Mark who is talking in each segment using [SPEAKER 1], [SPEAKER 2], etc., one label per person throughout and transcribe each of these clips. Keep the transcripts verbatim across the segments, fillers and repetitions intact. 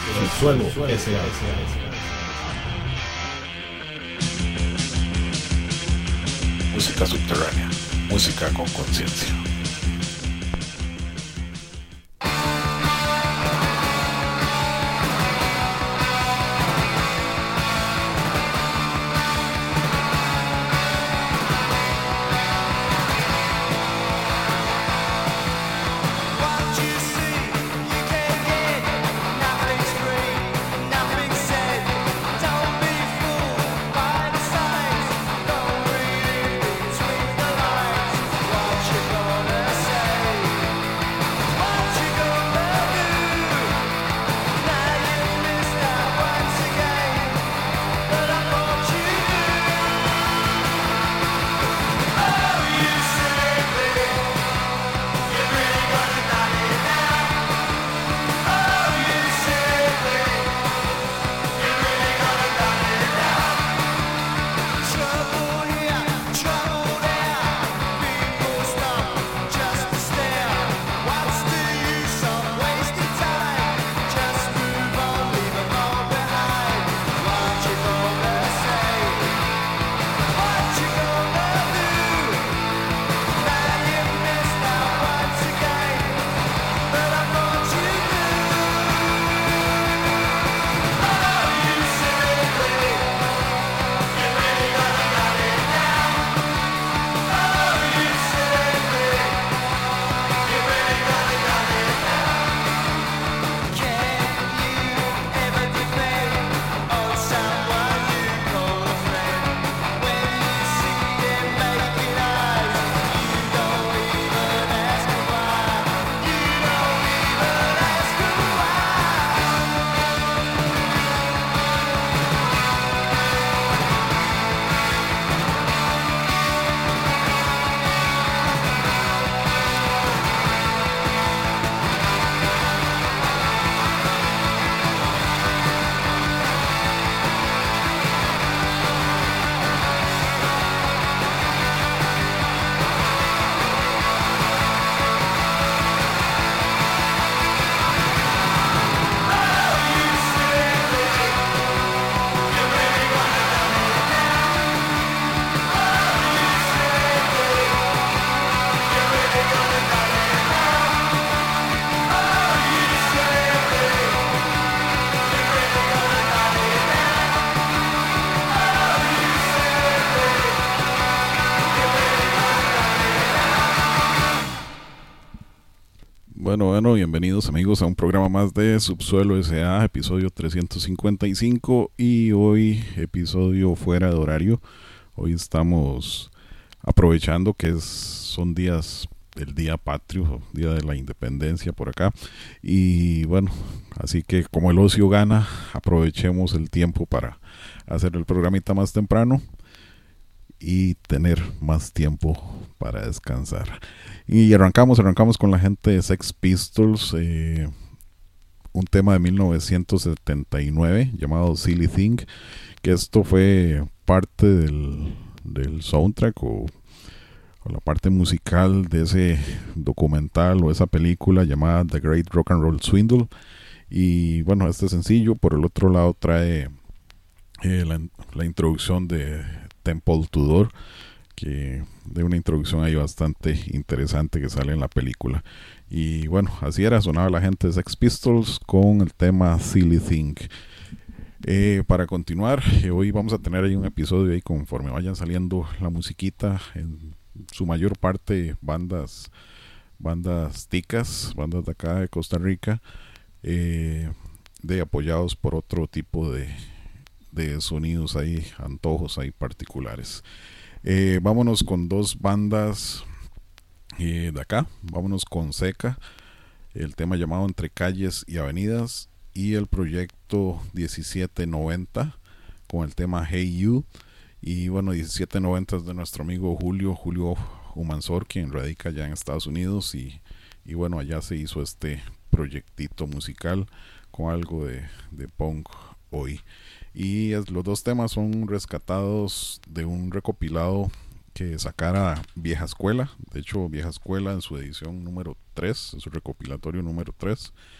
[SPEAKER 1] Subsuelo S A.
[SPEAKER 2] Música subterránea, música con conciencia.
[SPEAKER 3] Bueno, bueno, bienvenidos amigos a un programa más de Subsuelo S A, episodio trescientos cincuenta y cinco y hoy episodio fuera de horario. Hoy estamos aprovechando que es, son días, el día patrio, día de la independencia por acá y bueno, así que como el ocio gana, aprovechemos el tiempo para hacer el programita más temprano y tener más tiempo para descansar. Y arrancamos, arrancamos con la gente de Sex Pistols, eh, un tema de mil novecientos setenta y nueve llamado Silly Thing, que esto fue parte del, del soundtrack o, o la parte musical de ese documental o esa película llamada The Great Rock and Roll Swindle. Y bueno, este sencillo por el otro lado trae eh, la, la introducción de Temple Tudor, que de una introducción ahí bastante interesante que sale en la película. Y bueno, así era, sonaba la gente de Sex Pistols con el tema Silly Thing. Eh, para continuar, eh, hoy vamos a tener ahí un episodio ahí conforme vayan saliendo la musiquita, en su mayor parte bandas bandas ticas, bandas de acá de Costa Rica, eh, de apoyados por otro tipo de, de sonidos ahí, antojos ahí particulares. Eh, vámonos con dos bandas eh, de acá. Vámonos con Seca, el tema llamado Entre Calles y Avenidas, y el proyecto diecisiete noventa con el tema Hey You. Y bueno, diecisiete noventa es de nuestro amigo Julio Julio Humansor, quien radica ya en Estados Unidos, y, y bueno, allá se hizo este proyectito musical con algo de, de punk hoy. Y es, los dos temas son rescatados de un recopilado que sacara Vieja Escuela. De hecho, Vieja Escuela en su edición número tres, en su recopilatorio número tres,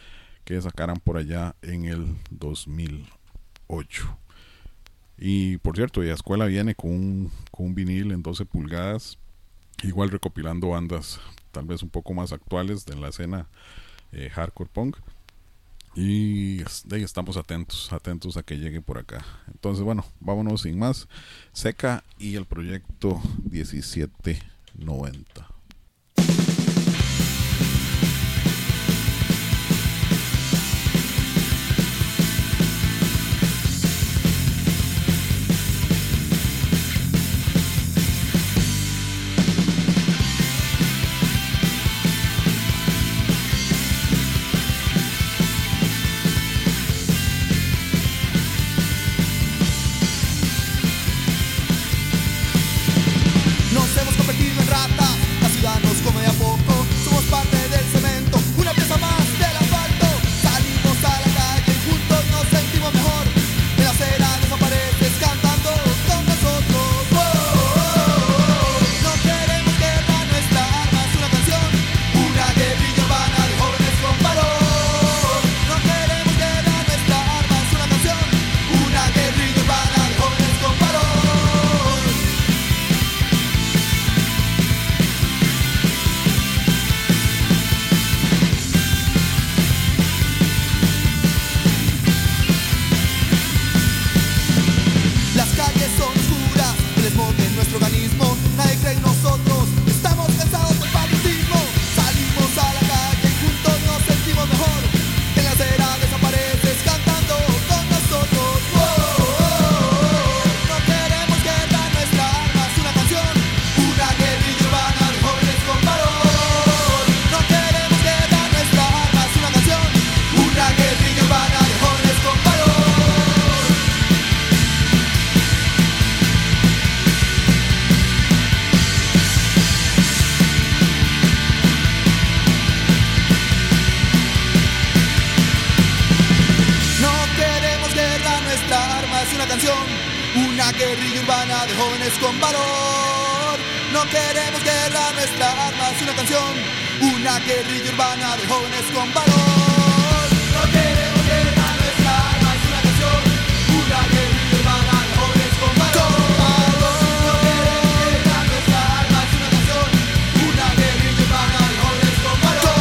[SPEAKER 3] que sacaran por allá en el dos mil ocho. Y por cierto, la escuela viene con un, con un vinil en doce pulgadas, igual recopilando bandas tal vez un poco más actuales de la escena eh, hardcore punk. Y de ahí estamos atentos, atentos a que llegue por acá. Entonces, bueno, vámonos sin más. Seca y el proyecto diecisiete noventa.
[SPEAKER 1] Nos hemos convertido en ratas, la ciudad nos come de a poco. Somos parte del cemento, una pieza más del asfalto. Salimos a la calle y juntos nos sentimos mejor. En la acera desapareces cantando con nosotros. Oh, oh, oh. No queremos guerra, nuestra arma es una canción, una guerrilla urbana de jóvenes con valor. No queremos guerra, nuestra arma es una canción, una guerrilla urbana de jóvenes con valor. Las calles son oscuras, el smog en nuestro organismo. Nadie cree en nosotros, estamos cansados del patriotismo. Salimos a la calle y juntos nos sentimos mejor. En la acera desapareces cantando con nosotros. Oh, oh, oh. No queremos guerra, nuestra arma es una canción, una guerrilla urbana de jóvenes con valor. No queremos guerra, nuestra arma es una canción, una guerrilla urbana de jóvenes con valor. No queremos guerra, nuestra arma es una canción, una guerrilla urbana de jóvenes con valor. No queremos guerra, nuestra arma es una canción, una guerrilla urbana de jóvenes con valor. No queremos guerra, nuestra arma es una canción, una guerrilla urbana de jóvenes con valor. No queremos guerra, nuestra arma es una canción, una guerrilla urbana de jóvenes con valor.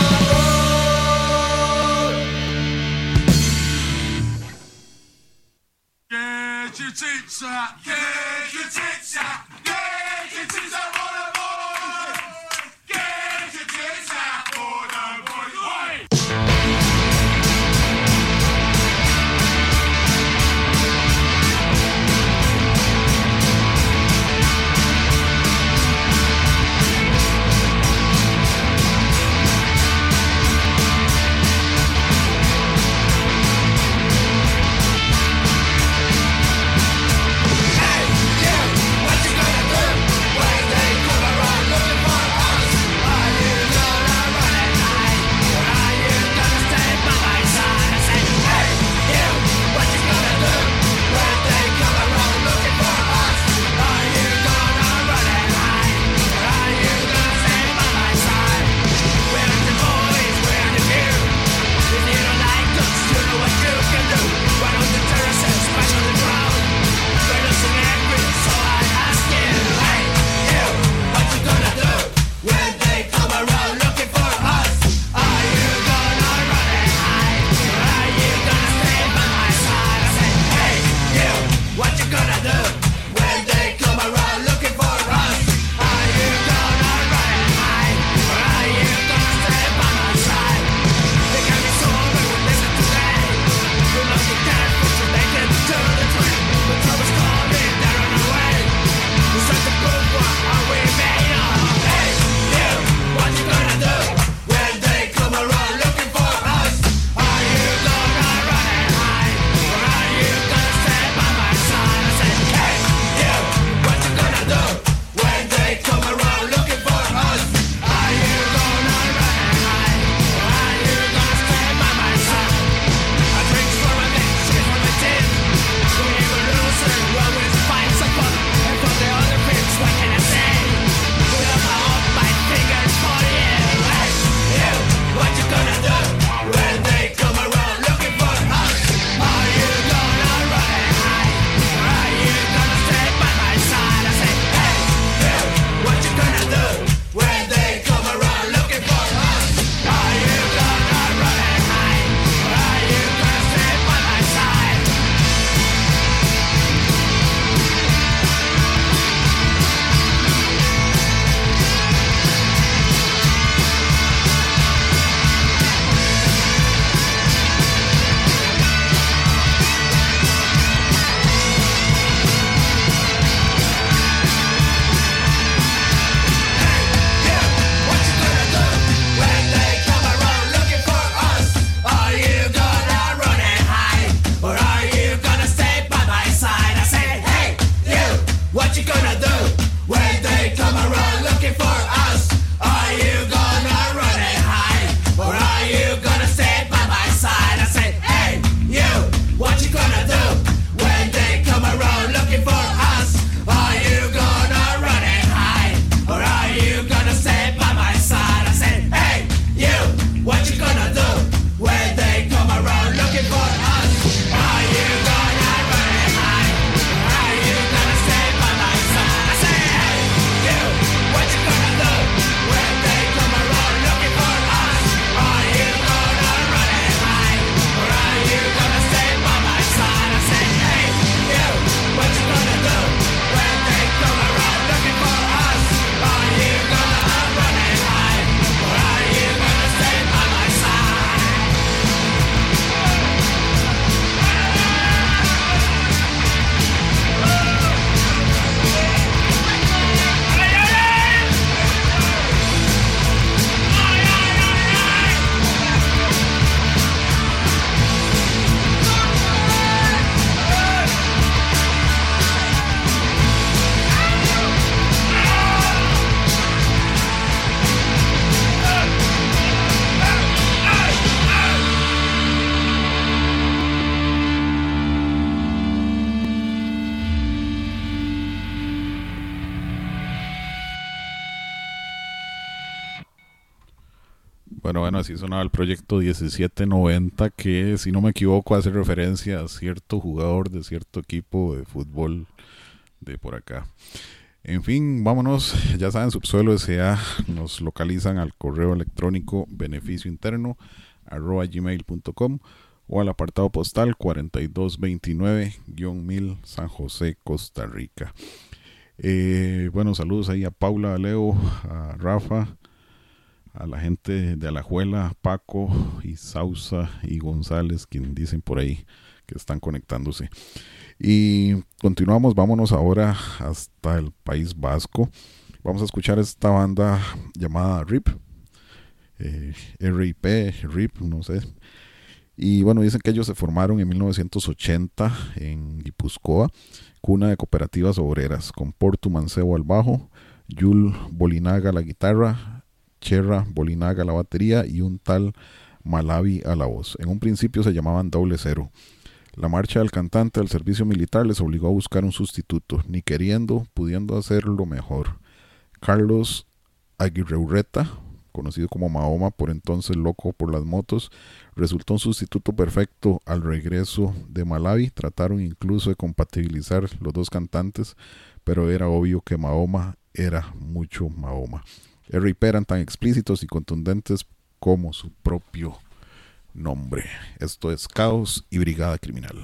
[SPEAKER 4] Get your tits out, get your tits out, get your tits out for the boys. Get your tits out for the boys. Oi! Hey!
[SPEAKER 3] Bueno, bueno, así sonaba el proyecto diecisiete noventa, que si no me equivoco hace referencia a cierto jugador de cierto equipo de fútbol de por acá. En fin, vámonos, ya saben, Subsuelo S A, nos localizan al correo electrónico beneficio interno arroba gmail punto com o al apartado postal cuarenta y dos veintinueve mil San José, Costa Rica. Eh, bueno, saludos ahí a Paula, a Leo, a Rafa, a la gente de Alajuela, Paco y Sausa y González, quien dicen por ahí que están conectándose. Y continuamos, vámonos ahora hasta el País Vasco. Vamos a escuchar esta banda llamada R I P, eh, R I P, R I P, no sé. Y bueno, dicen que ellos se formaron en mil novecientos ochenta en Guipúzcoa, cuna de cooperativas obreras, con Portu Mancebo al bajo, Yul Bolinaga a la guitarra, Cherra Bolinaga a la batería y un tal Malavi a la voz. En un principio se llamaban Doble Cero. La marcha del cantante al servicio militar les obligó a buscar un sustituto, ni queriendo, pudiendo hacerlo mejor. Carlos Aguirre Urreta, conocido como Mahoma, por entonces loco por las motos, resultó un sustituto perfecto al regreso de Malavi. Trataron incluso de compatibilizar los dos cantantes, pero era obvio que Mahoma era mucho Mahoma. R I P eran tan explícitos y contundentes como su propio nombre. Esto es Caos y Brigada Criminal.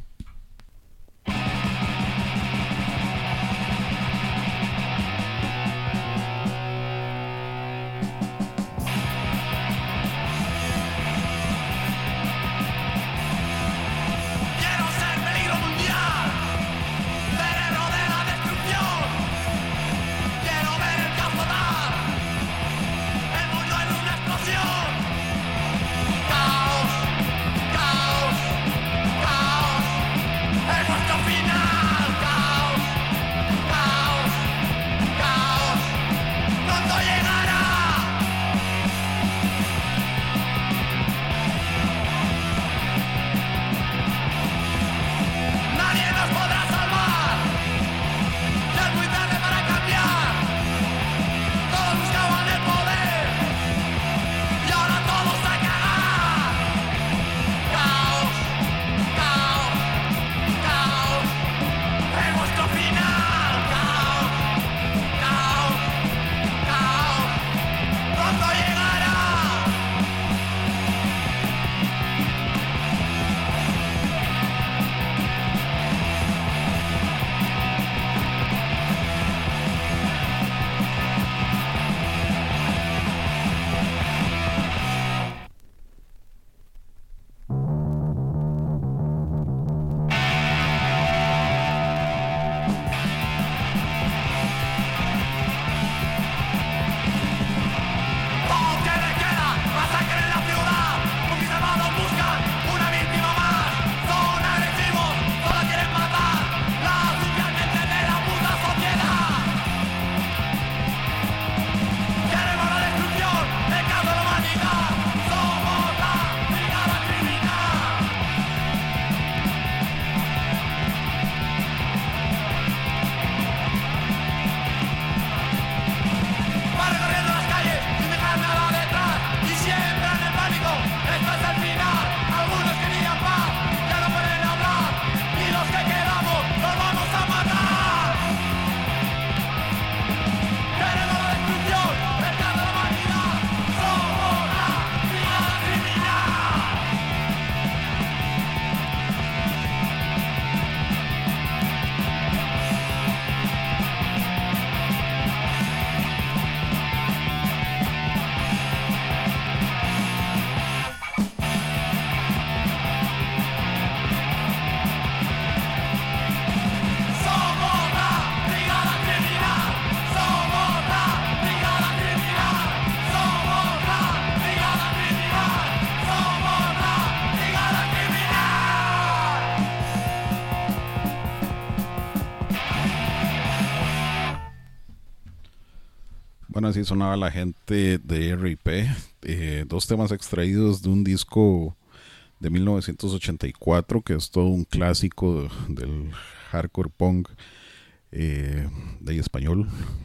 [SPEAKER 3] Bueno, así sonaba la gente de R I P. Eh, dos temas extraídos de un disco de mil novecientos ochenta y cuatro, que es todo un clásico del hardcore punk eh, de español,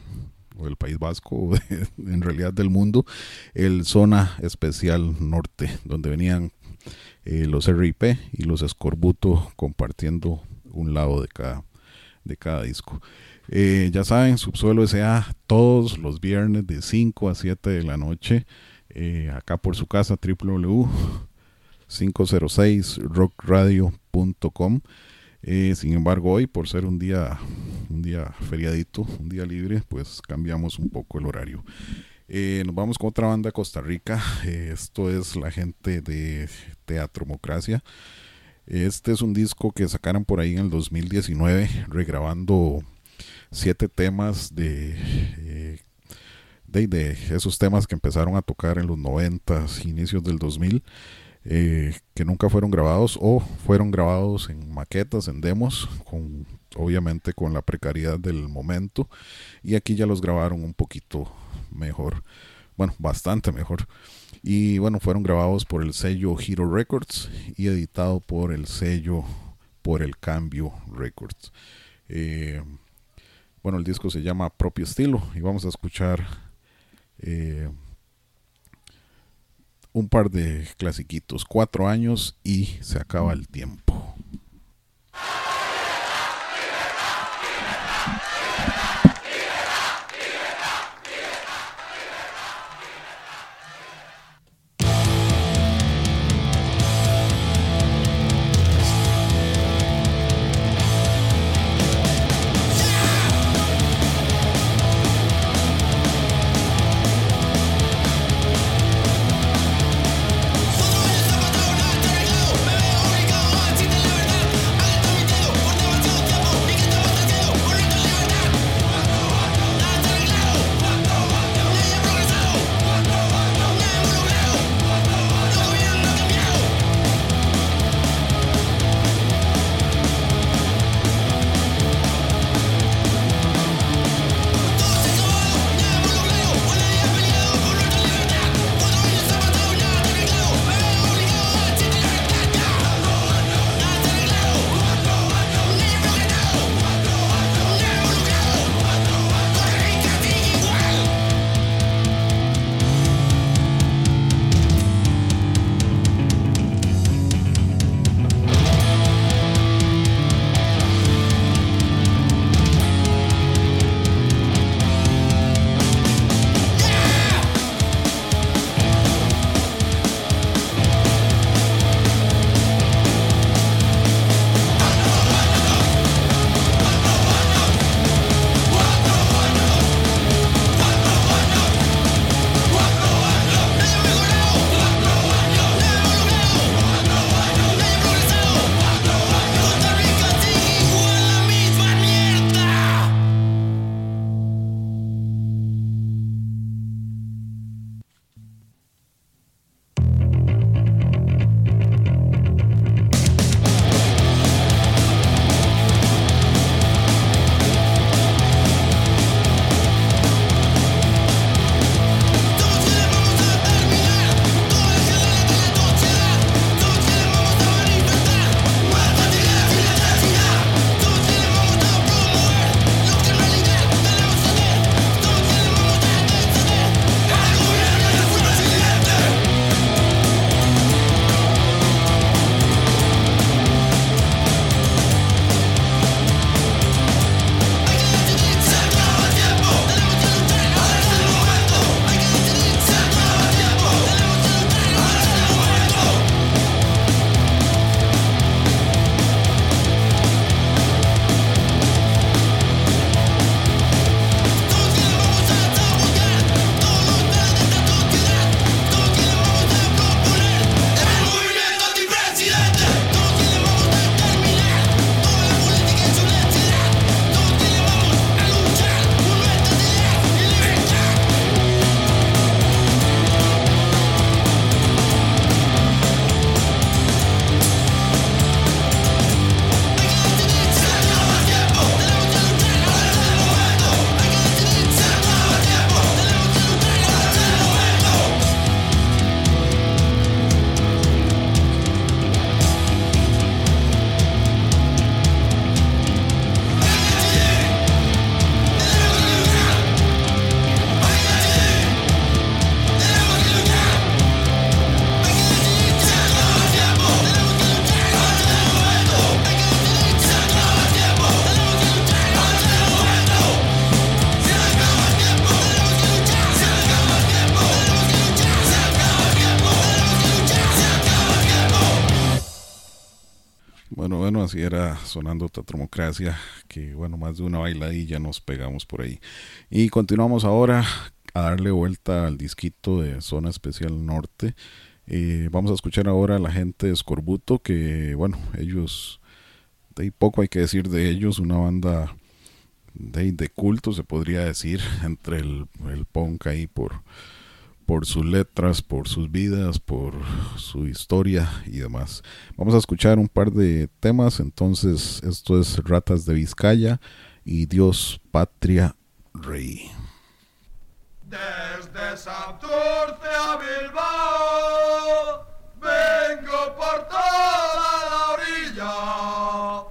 [SPEAKER 3] o el País Vasco, en realidad del mundo, el Zona Especial Norte, donde venían eh, los R I P y los Escorbuto compartiendo un lado de cada, de cada disco. Eh, ya saben, Subsuelo S A todos los viernes de cinco a siete de la noche, eh, acá por su casa, w w w punto quinientos seis rock radio punto com. Eh, sin embargo, hoy, por ser un día un día feriadito, un día libre, pues cambiamos un poco el horario. Eh, nos vamos con otra banda de Costa Rica. Eh, esto es la gente de Teatromocracia. Este es un disco que sacaron por ahí en el dos mil diecinueve, regrabando siete temas de, eh, de, de esos temas que empezaron a tocar en los noventas, inicios del dos mil. Eh, que nunca fueron grabados o fueron grabados en maquetas, en demos, con, obviamente con la precariedad del momento, y aquí ya los grabaron un poquito mejor, bueno, bastante mejor, y bueno, fueron grabados por el sello Hero Records y editado por el sello Por el Cambio Records. Eh, bueno, el disco se llama Propio Estilo y vamos a escuchar eh, un par de clasiquitos, Cuatro años y Se acaba el tiempo.
[SPEAKER 5] Todo el zapato no te regalo, me veo único, así
[SPEAKER 3] Bueno, bueno, así era sonando Tatromocracia, que bueno, más de una bailadilla nos pegamos por ahí. Y continuamos ahora a darle vuelta al disquito de Zona Especial Norte. Eh, vamos a escuchar ahora a la gente de Escorbuto, que bueno, ellos, de poco hay que decir de ellos, una banda de, de culto se podría decir, entre el, el punk ahí por... por sus letras, por sus vidas, por su historia y demás. Vamos a escuchar un par de temas. Entonces, esto es Ratas de Vizcaya y Dios, Patria, Rey.
[SPEAKER 4] Desde Santurce a Bilbao vengo por toda la orilla.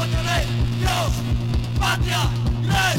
[SPEAKER 1] patria, ley, Dios, patria, ley.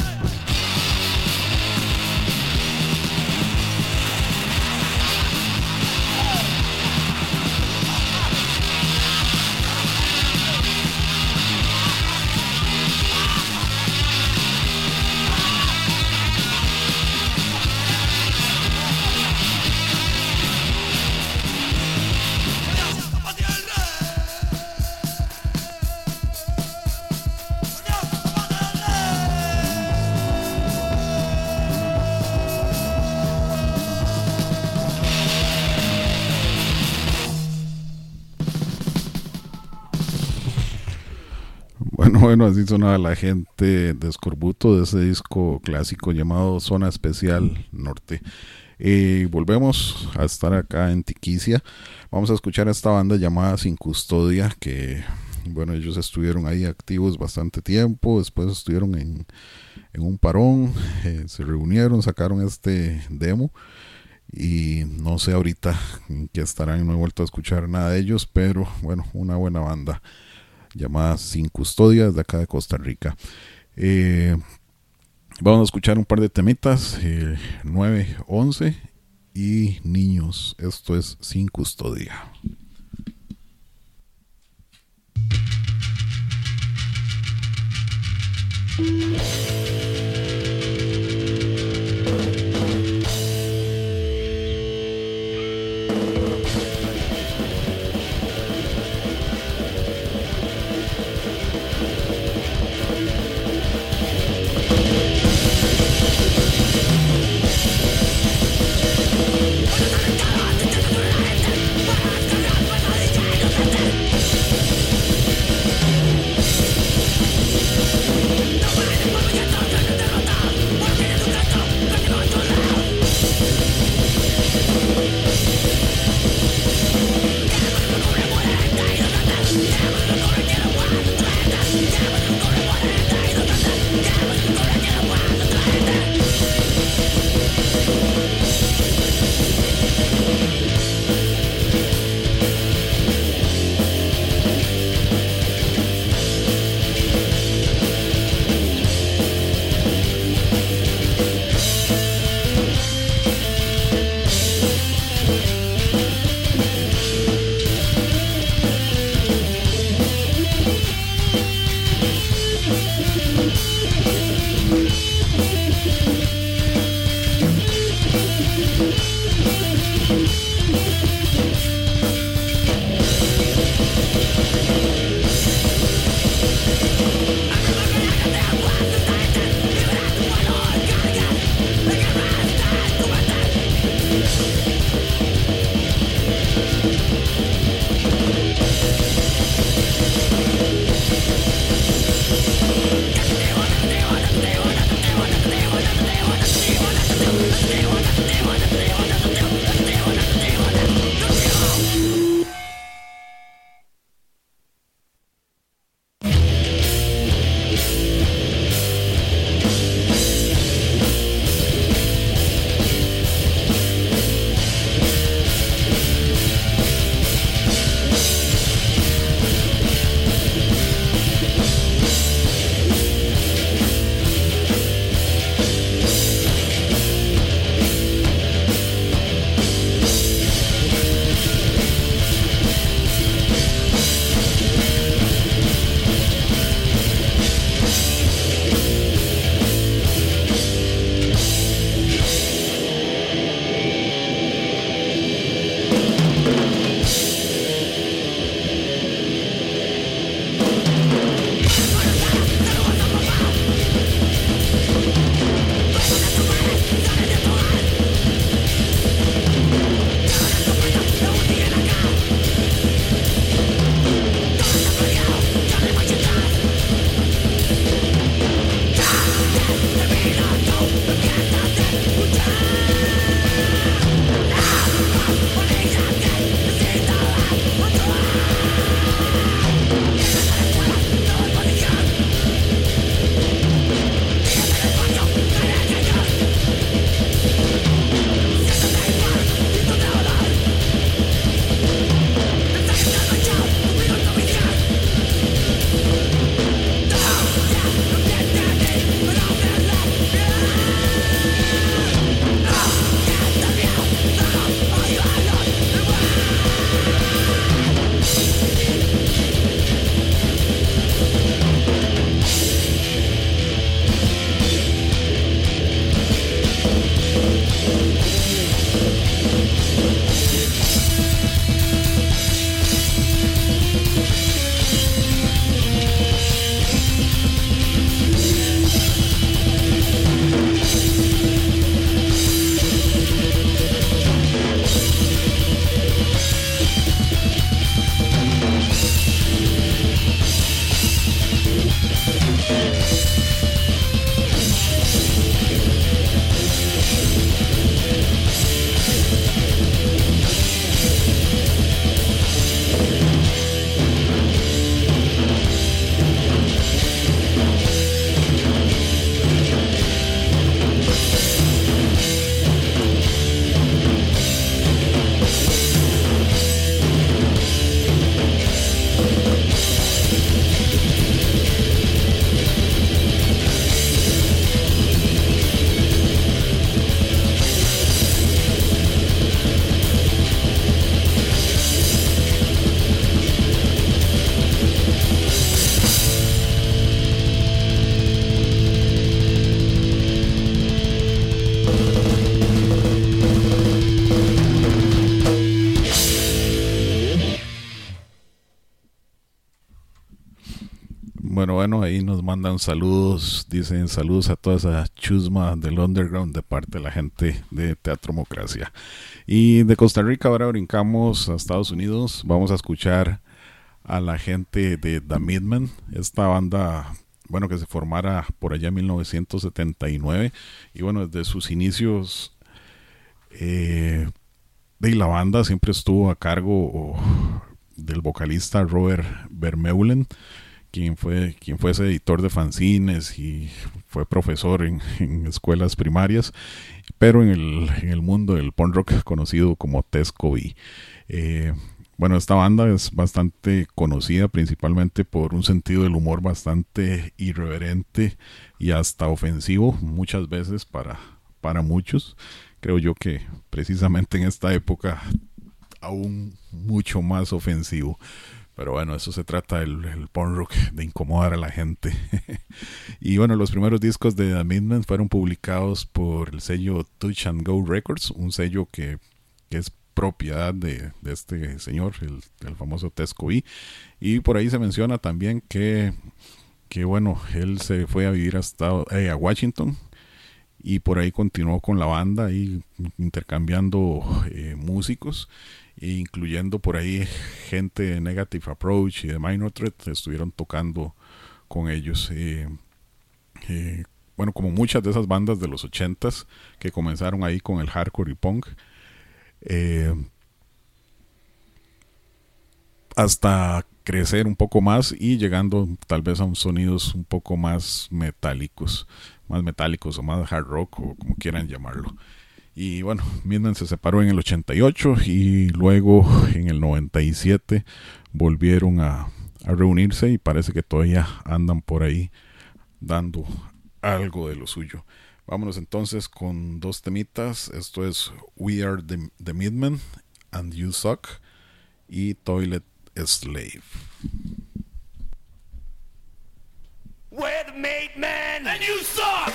[SPEAKER 3] Bueno, bueno, así sonaba la gente de Escorbuto de ese disco clásico llamado Zona Especial Norte. Eh, volvemos a estar acá en Tiquicia. Vamos a escuchar a esta banda llamada Sin Custodia, que bueno, ellos estuvieron ahí activos bastante tiempo, después estuvieron en, en un parón, eh, se reunieron, sacaron este demo y no sé ahorita en qué estarán, no he vuelto a escuchar nada de ellos, pero bueno, una buena banda llamada Sin Custodia de acá de Costa Rica. Eh, vamos a escuchar un par de temitas, eh, nueve once y Niños. Esto es Sin Custodia.
[SPEAKER 1] Nobody
[SPEAKER 3] Bueno, bueno, ahí nos mandan saludos, dicen saludos a toda esa chusma del underground de parte de la gente de Teatromocracia. Y de Costa Rica ahora brincamos a Estados Unidos, vamos a escuchar a la gente de The Midmen, esta banda, bueno, que se formara por allá en mil novecientos setenta y nueve, y bueno, desde sus inicios eh, de la banda siempre estuvo a cargo del vocalista Robert Vermeulen, quien fue, quien fue ese editor de fanzines y fue profesor en, en escuelas primarias, pero en el, en el mundo del punk rock conocido como Tesco B. Eh, bueno, esta banda es bastante conocida principalmente por un sentido del humor bastante irreverente y hasta ofensivo, muchas veces para, para muchos. Creo yo que precisamente en esta época aún mucho más ofensivo. Pero bueno, eso se trata del el punk rock, de incomodar a la gente. Y bueno, los primeros discos de The Midmen fueron publicados por el sello Touch and Go Records, un sello que, que es propiedad de, de este señor, el, el famoso Tesco B. Y por ahí se menciona también que, que bueno, él se fue a vivir hasta, eh, a Washington y por ahí continuó con la banda y intercambiando eh, músicos, incluyendo por ahí gente de Negative Approach y de Minor Threat, estuvieron tocando con ellos. Eh, eh, bueno, como muchas de esas bandas de los ochentas que comenzaron ahí con el hardcore y punk, eh, hasta crecer un poco más y llegando tal vez a un sonidos un poco más metálicos, más metálicos o más hard rock o como quieran llamarlo. Y bueno, Midmen se separó en el ochenta y ocho y luego en el noventa y siete volvieron a, a reunirse y parece que todavía andan por ahí dando algo de lo suyo. Vámonos entonces con dos temitas. Esto es We Are the, the Midmen and You Suck y Toilet Slave.
[SPEAKER 5] We're the made men and you suck!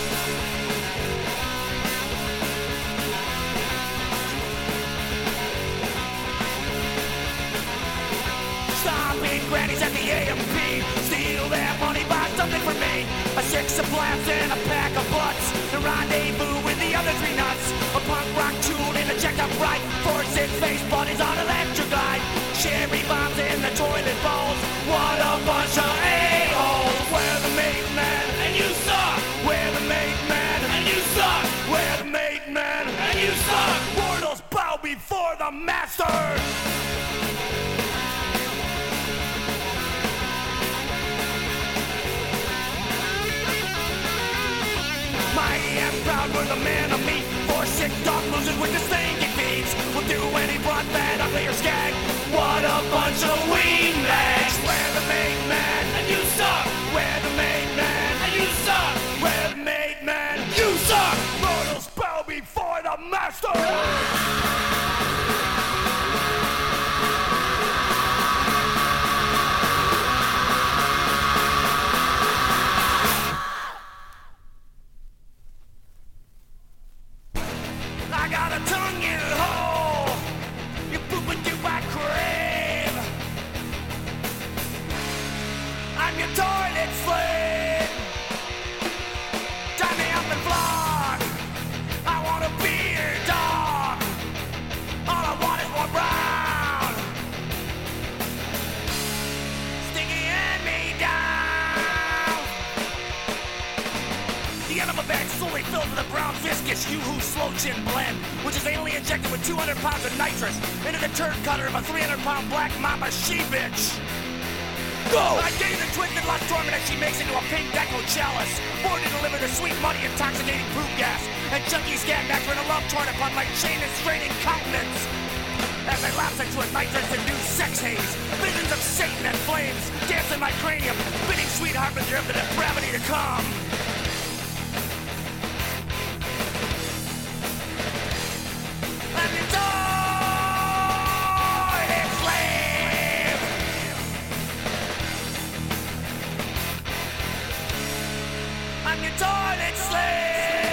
[SPEAKER 5] Stopping grannies at the A M P, steal their money, buy something for me. A six of plants and a pack of butts, the rendezvous with the other three nuts. A punk rock tune in a checked up right, four six face buddies on electric glide. Cherry bombs in the toilet bowls, what a bunch of a-holes. We're the made men and you suck. We're the made men and you suck. We're the made men and you suck. Mortals bow before the master. Mighty and proud, we're the man of meat. Four sick dog losers with the stinky feeds. We'll do any broad, bad, ugly, or skag. What a bunch of weed bags. We're the made man, and you suck. We're the made man, and you suck. We're the made man, you suck. Mortals bow before the master. I got a tongue you hole. You poop and do I crave. I'm your toilet slave. Tie me up and flog. I wanna be your dog. All I want is more brown. Sticky hand me down. filled with a brown viscous Yoo-Hoo Slow Gin blend, which is anally injected with two hundred pounds of nitrous into the turd cutter of a three hundred pound black mama she-bitch. Go! I gave the twisted lust dormant that she makes into a pink deco chalice, born to deliver the sweet, muddy, intoxicating poop gas, and chunky scat back for a love torn upon my chain and straining countenance. As I lapse into a nitrous-induced sex haze, visions of Satan and flames dance in my cranium, bidding sweet harbinger of the depravity to come. I'm your toilet slave. I'm your toilet slave.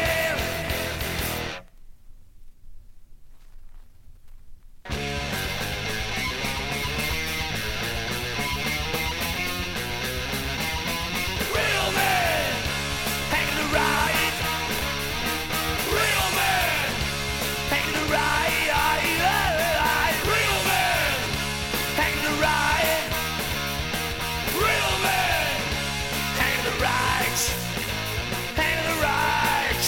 [SPEAKER 5] Real man, hanging the right. Real man, hanging the right. Real man, hanging the right. Real man, hanging the right. Hanging the right.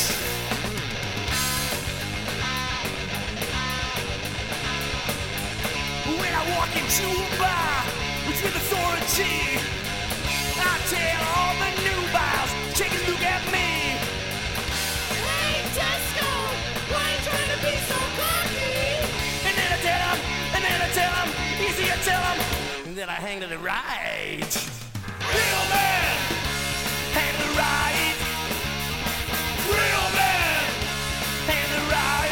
[SPEAKER 5] When I walk into a bar, it's with authority. I tell all the new bars, take a look at me.
[SPEAKER 6] Hey, Tesco, why you trying to be so cocky?
[SPEAKER 5] And then I tell them, and then I tell them, easy I tell them, that I hang to the right. Real man, hang to the right. Real man, hang to the right.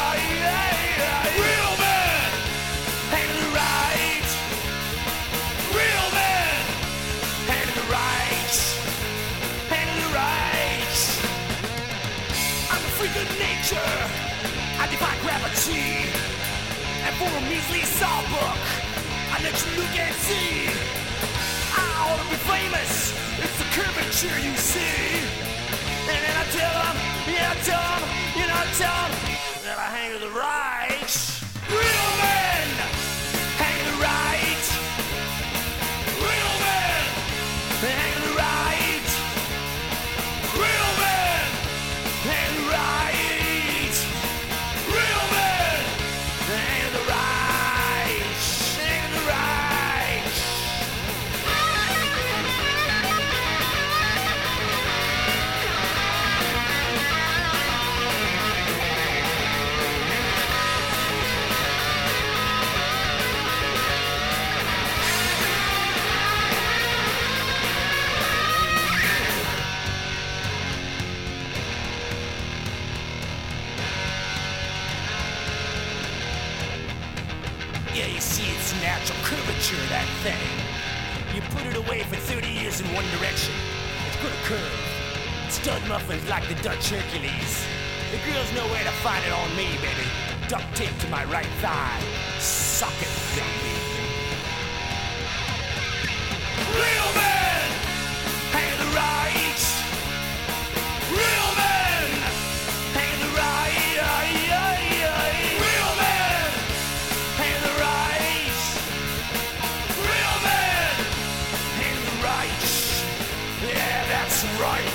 [SPEAKER 5] Real man, hang to the right. Real man, hang to the right. Hang to the right. I'm a freak of nature. I defy gravity. And for a measly sawbuck, I let you look and see. I ought to be famous. It's the curvature you see. And then I tell them, yeah, I tell them, you know, I tell them that I hang to the right. Real men, hang to the right. Real men, hang to the right. Real men, hang to the right. Real men, hang to the right. Hang to the right. Yeah, you see, it's natural curvature, that thing. You put it away for thirty years in one direction, it's gonna curve. Stud muffins like the Dutch Hercules. The girls know where to find it on me, baby. Duct tape to my right thigh. Suck it, baby. Real men, hang to the right. Real men, hang to the right. Real men, hang to the right. Real men, hang to the right. Yeah, that's right.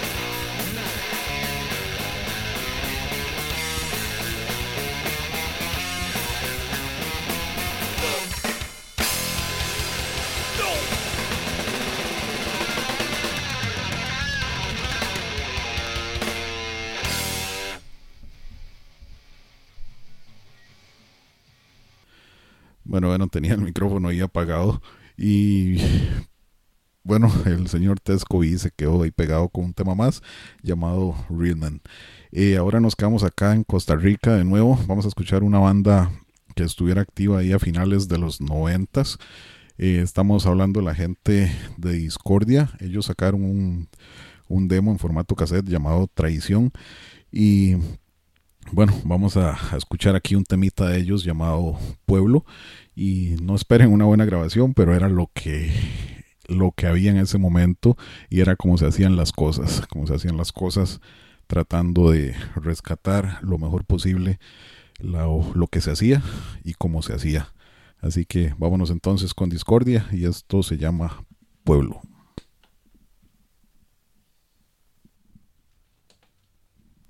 [SPEAKER 3] Bueno, bueno, tenía el micrófono ahí apagado y bueno, el señor Tescovi se quedó ahí pegado con un tema más llamado Real Man. Eh, ahora nos quedamos acá en Costa Rica de nuevo. Vamos a escuchar una banda que estuviera activa ahí a finales de los noventas. Eh, estamos hablando de la gente de Discordia. Ellos sacaron un, un demo en formato cassette llamado Traición. Y bueno, vamos a, a escuchar aquí un temita de ellos llamado Pueblo. Y no esperen una buena grabación, pero era lo que, lo que había en ese momento y era como se hacían las cosas, como se hacían las cosas tratando de rescatar lo mejor posible lo, lo que se hacía y cómo se hacía. Así que vámonos entonces con Discordia y esto se llama Pueblo.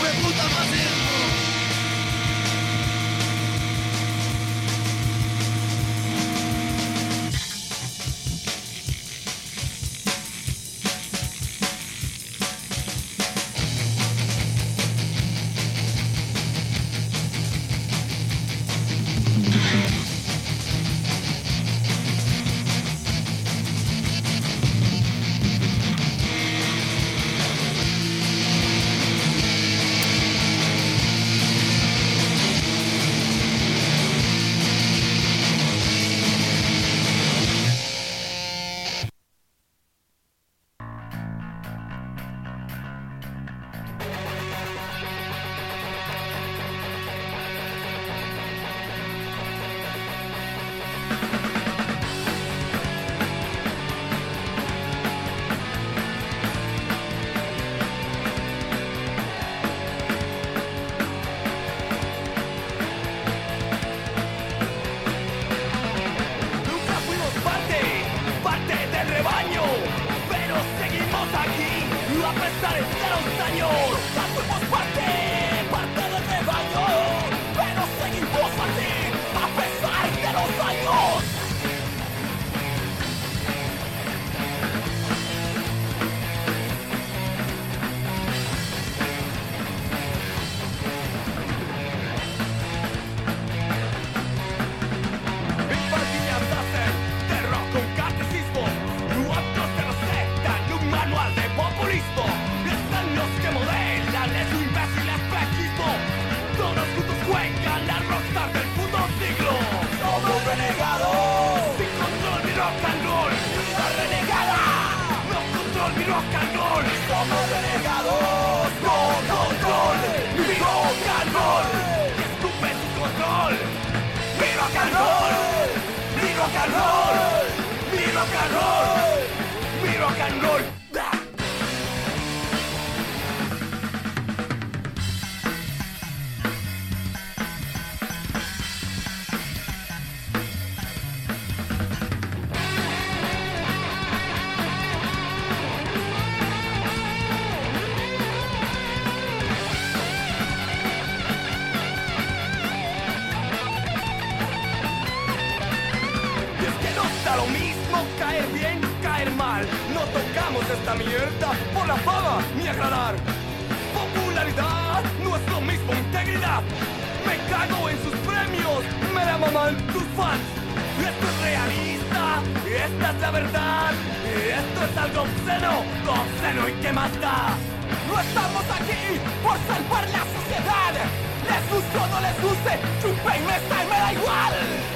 [SPEAKER 1] de puta fascismo.
[SPEAKER 5] Esta mierda por la fama ni agradar. Popularidad no es lo mismo integridad. Me cago en sus premios, me la maman tus fans. Esto es realista, esta es la verdad. Esto es algo obsceno, obsceno y qué más da. No estamos aquí por salvar la sociedad. Les guste o no les guste, chupe y mesta y me da igual.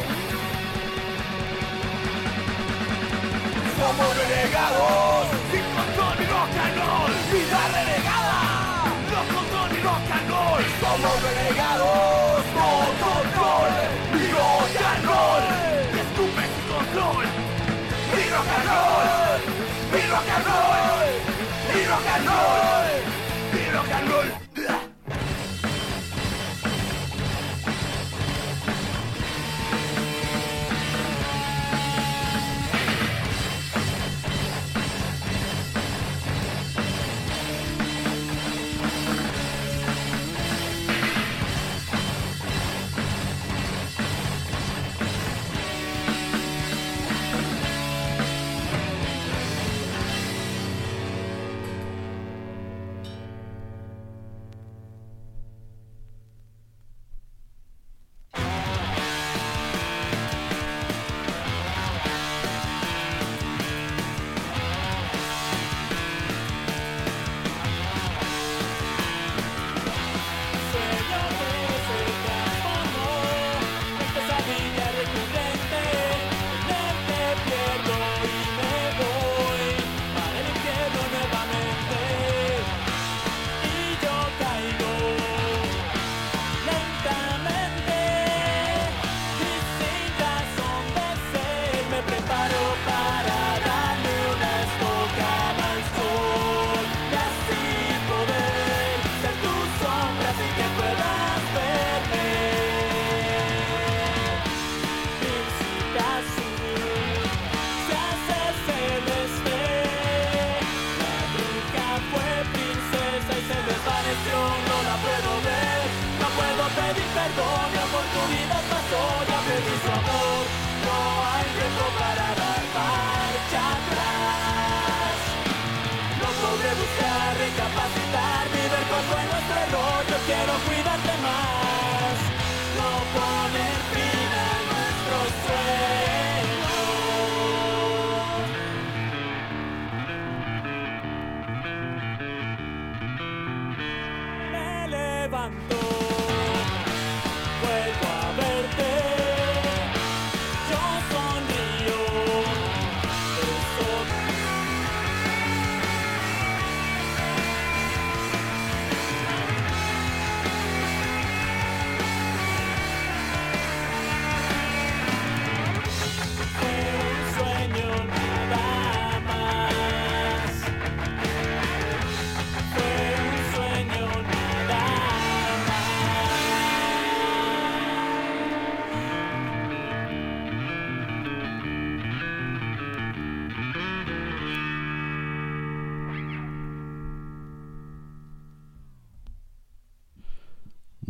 [SPEAKER 5] Somos renegados, sin control ni rock and roll. Vida renegada, no control ni rock and roll. Somos renegados, no control ni rock and roll. Y escupe sin control, ni rock and roll, ni rock and roll, ni rock and roll, ni rock and roll.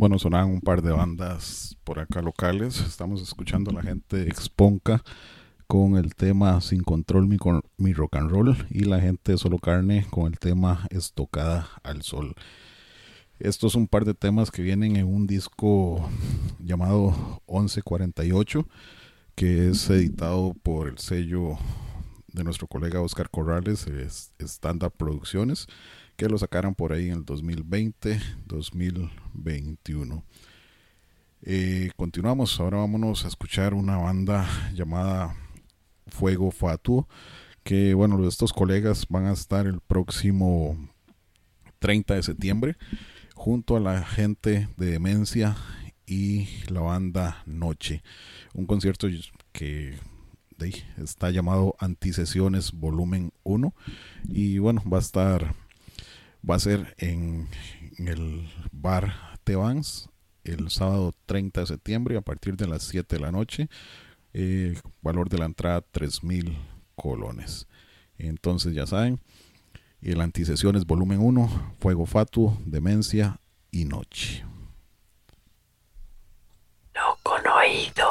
[SPEAKER 3] Bueno, sonaban un par de bandas por acá locales. Estamos escuchando a la gente de Exponca con el tema Sin Control mi, con, mi Rock and Roll, y la gente de Solo Carne con el tema Estocada al Sol. Estos son un par de temas que vienen en un disco llamado once cuarenta y ocho, que es editado por el sello de nuestro colega Oscar Corrales, es Stand Up Producciones, que lo sacaron por ahí en el dos mil veinte, dos mil veintiuno. Eh, continuamos, ahora vámonos a escuchar una banda llamada Fuego Fatuo, que bueno, estos colegas van a estar el próximo treinta de septiembre junto a la gente de Demencia y la banda Noche, un concierto que de, está llamado Antisesiones Volumen uno, y bueno, va a estar va a ser en, en el bar Tevans el sábado treinta de septiembre a partir de las siete de la noche. Eh, valor de la entrada tres mil colones. Entonces ya saben, el Antisesiones Volumen uno, Fuego Fatuo, Demencia y Noche.
[SPEAKER 5] No con oído.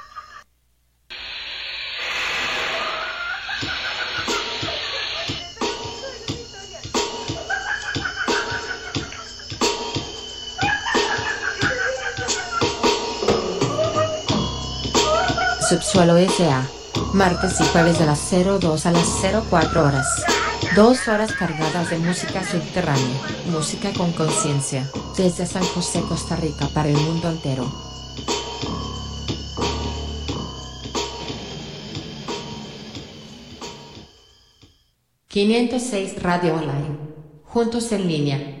[SPEAKER 7] Subsuelo S A Martes y jueves de las cero dos a las cero cuatro horas. Dos horas cargadas de música subterránea, música con conciencia, desde San José, Costa Rica para el mundo entero. quinientos seis Radio Online. Juntos en línea.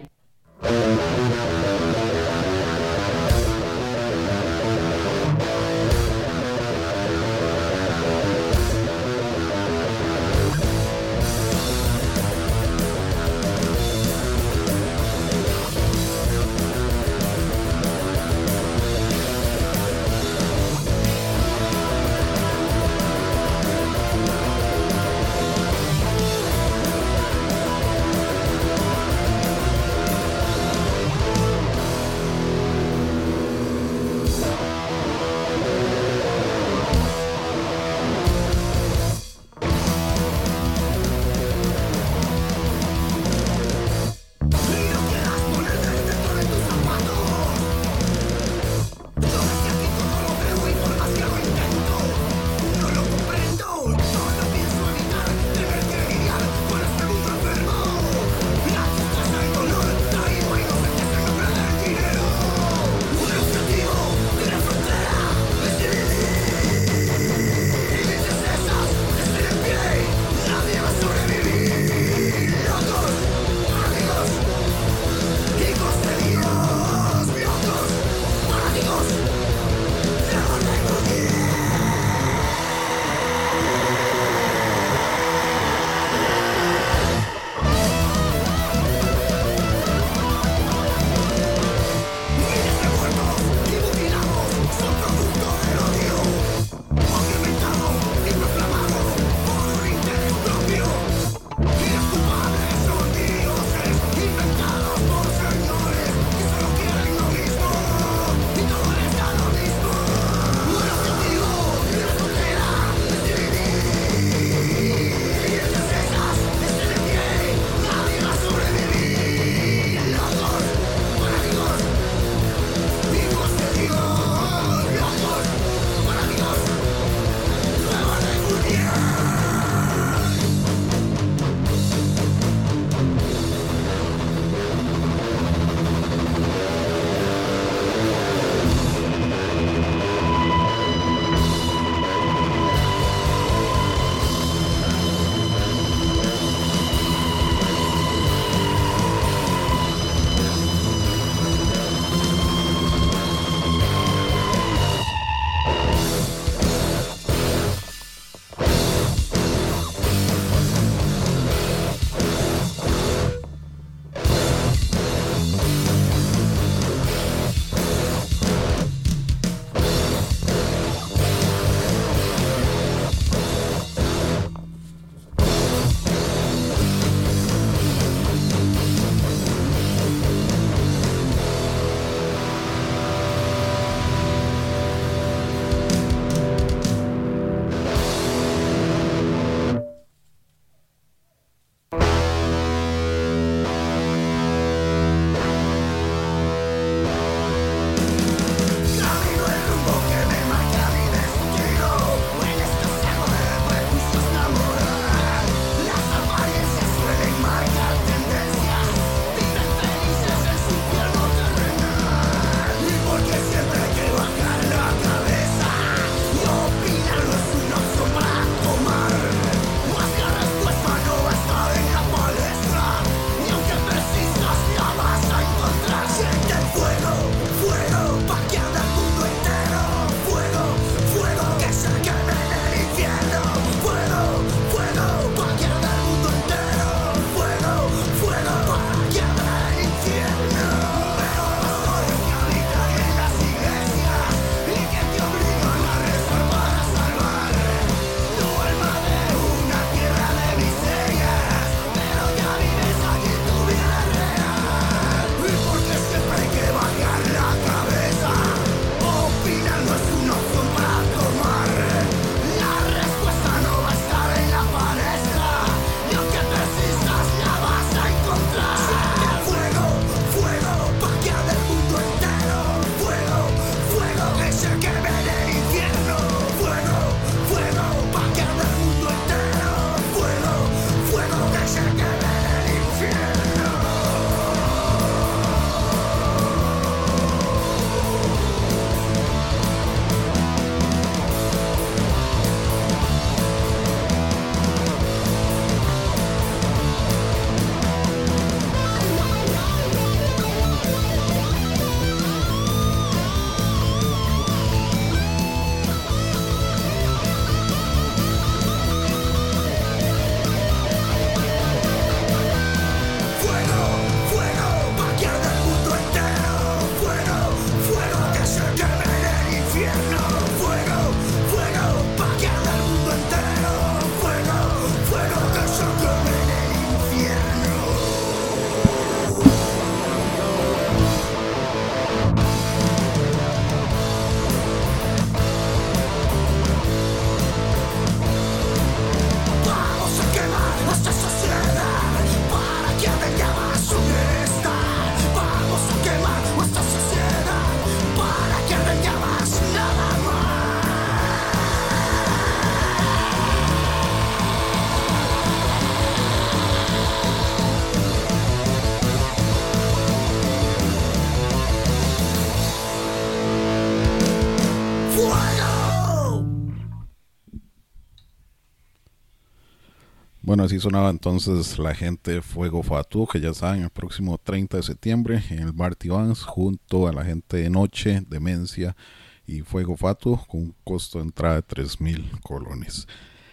[SPEAKER 3] Bueno, así sonaba entonces la gente de Fuego Fatuo, que ya saben, el próximo treinta de septiembre en el Bar Tibans, junto a la gente de Noche, Demencia y Fuego Fatuo, con un costo de entrada de tres mil colones.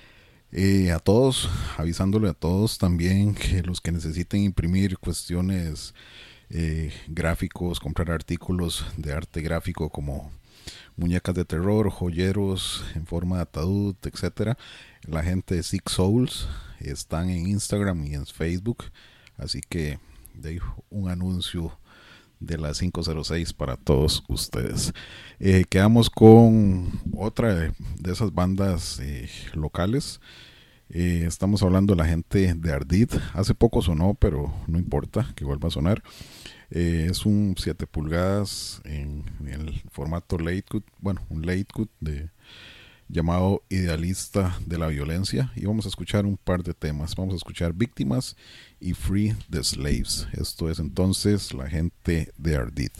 [SPEAKER 3] Eh, a todos, avisándole a todos también que los que necesiten imprimir cuestiones eh, gráficos, comprar artículos de arte gráfico como muñecas de terror, joyeros en forma de ataúd, etcétera. La gente de Six Souls están en Instagram y en Facebook, así que de ahí un anuncio de las cinco cero seis para todos ustedes. Eh, quedamos con otra de, de esas bandas eh, locales. Eh, estamos hablando de la gente de Ardid. Hace poco sonó, pero no importa que vuelva a sonar. Eh, es un siete pulgadas en, en el formato late cut, bueno, un late cut de, llamado Idealista de la Violencia, y vamos a escuchar un par de temas. Vamos a escuchar Víctimas y Free the Slaves. Esto es entonces la gente de Ardid.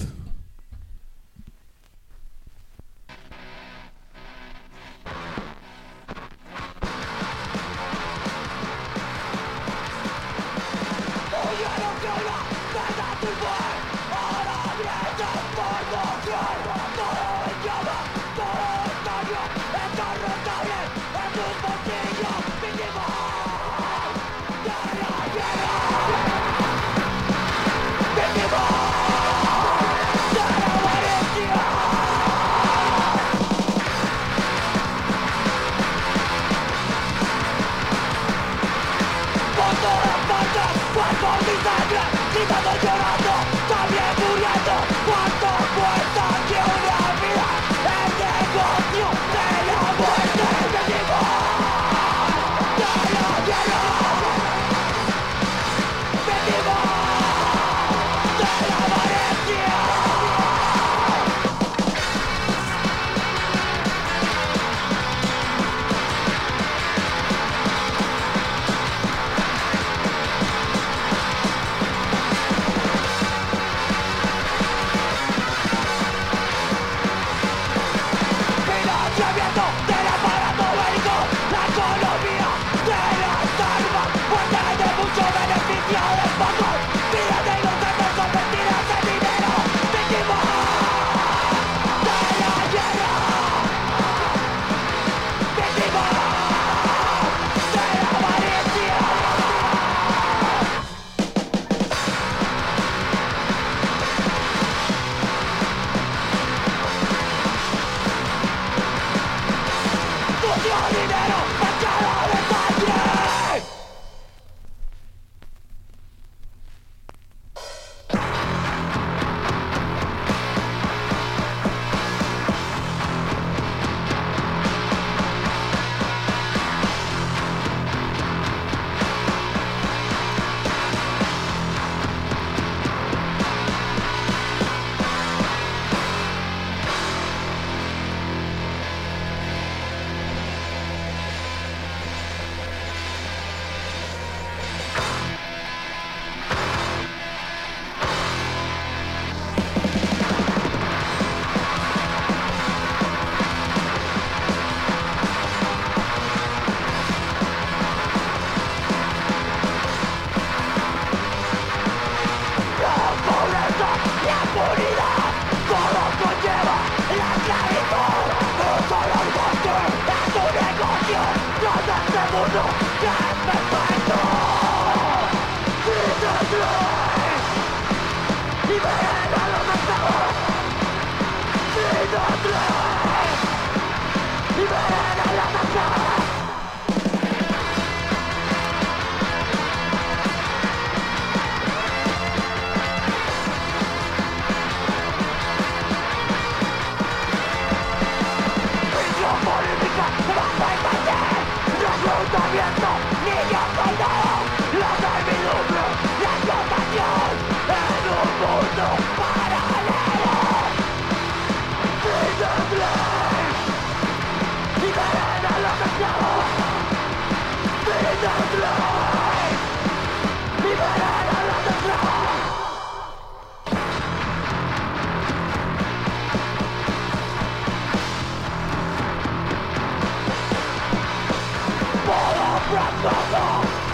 [SPEAKER 5] Bravo!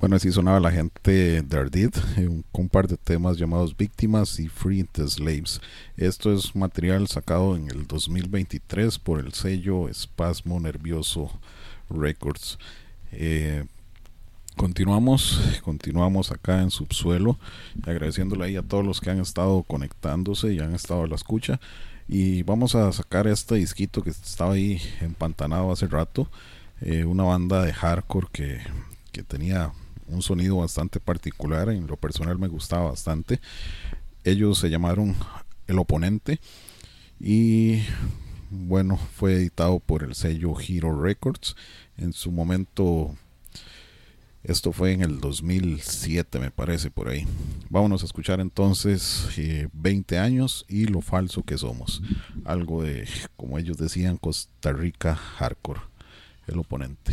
[SPEAKER 3] Bueno, así sonaba la gente de Ardid, un, un par de temas llamados Víctimas y Free the Slaves. Esto es material sacado en el dos mil veintitrés por el sello Espasmo Nervioso Records. Eh, continuamos, continuamos acá en Subsuelo, agradeciéndole ahí a todos los que han estado conectándose y han estado a la escucha. Y vamos a sacar este disquito que estaba ahí empantanado hace rato, eh, una banda de hardcore que, que tenía un sonido bastante particular, en lo personal me gustaba bastante. Ellos se llamaron El Oponente y bueno, fue editado por el sello Hero Records. En su momento, esto fue en el dos mil siete me parece, por ahí. Vámonos a escuchar entonces eh, veinte años y lo falso que somos, algo de, como ellos decían, Costa Rica hardcore. El Oponente.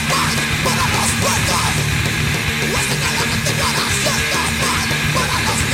[SPEAKER 1] Para los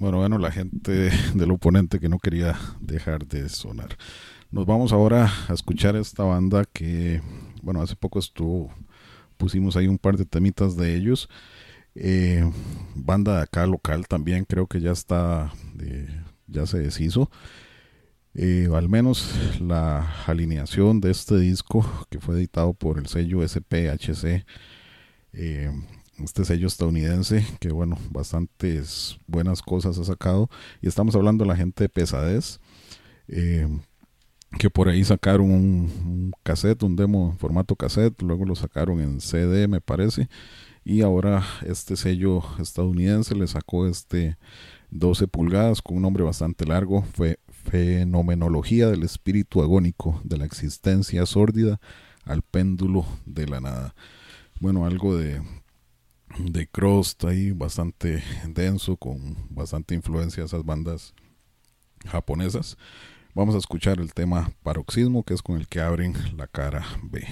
[SPEAKER 3] Bueno, bueno, la gente del oponente que no quería dejar de sonar. Nos vamos ahora a escuchar esta banda que, bueno, hace poco estuvo, pusimos ahí un par de temitas de ellos. Eh, banda de acá local también, creo que ya está, eh, ya se deshizo. Eh, al menos la alineación de este disco, que fue editado por el sello S P H C, eh, este sello estadounidense, que bueno, bastantes buenas cosas ha sacado. Y estamos hablando de la gente de Pesadez, eh, que por ahí sacaron un, un cassette, un demo en formato cassette, luego lo sacaron en C D, me parece, y ahora este sello estadounidense le sacó este doce pulgadas con un nombre bastante largo. Fue Fenomenología del espíritu agónico, de la existencia sórdida al péndulo de la nada. Bueno, algo de de crust ahí bastante denso, con bastante influencia de esas bandas japonesas. Vamos a escuchar el tema Paroxismo, que es con el que abren la cara B.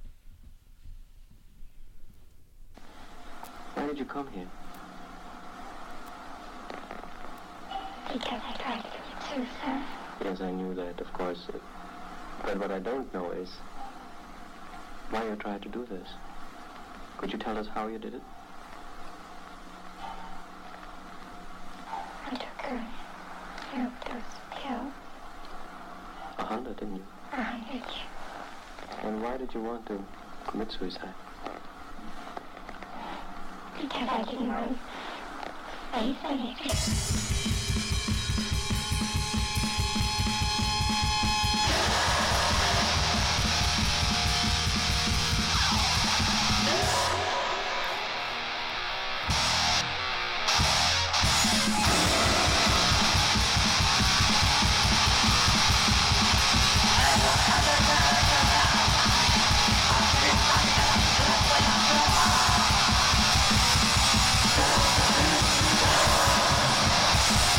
[SPEAKER 8] Why did you come here?
[SPEAKER 6] Because I tried to do it too, sir.
[SPEAKER 8] Yes, I knew that, of course. But what I don't know is why you tried to do this. Could you tell us how you did it?
[SPEAKER 6] I took a overdose pill.
[SPEAKER 8] A hundred, didn't you?
[SPEAKER 6] A hundred.
[SPEAKER 8] And why did you want to commit suicide?
[SPEAKER 6] Because I didn't want to face anything.
[SPEAKER 5] We'll be right back.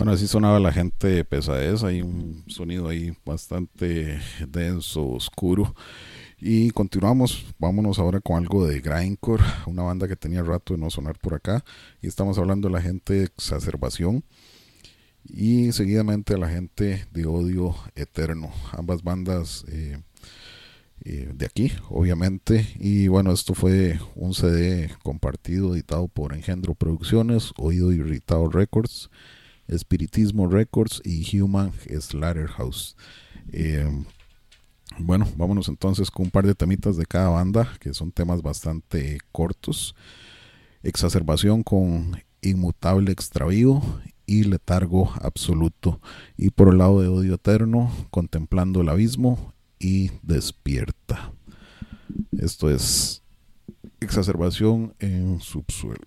[SPEAKER 3] Bueno, así sonaba la gente de Pesadez. Hay un sonido ahí bastante denso, oscuro. Y continuamos, vámonos ahora con algo de Grindcore, una banda que tenía rato de no sonar por acá. Y estamos hablando de la gente de Exacerbación y seguidamente a la gente de Odio Eterno. Ambas bandas eh, eh, de aquí, obviamente. Y bueno, esto fue un C D compartido, editado por Engendro Producciones, Oído Irritado Records, Espiritismo Records y Human Slaughterhouse. Eh, bueno, vámonos entonces con un par de temitas de cada banda, que son temas bastante cortos. Exacerbación con Inmutable Extravío y Letargo Absoluto. Y por el lado de Odio Eterno, Contemplando el Abismo y Despierta. Esto es Exacerbación en Subsuelo.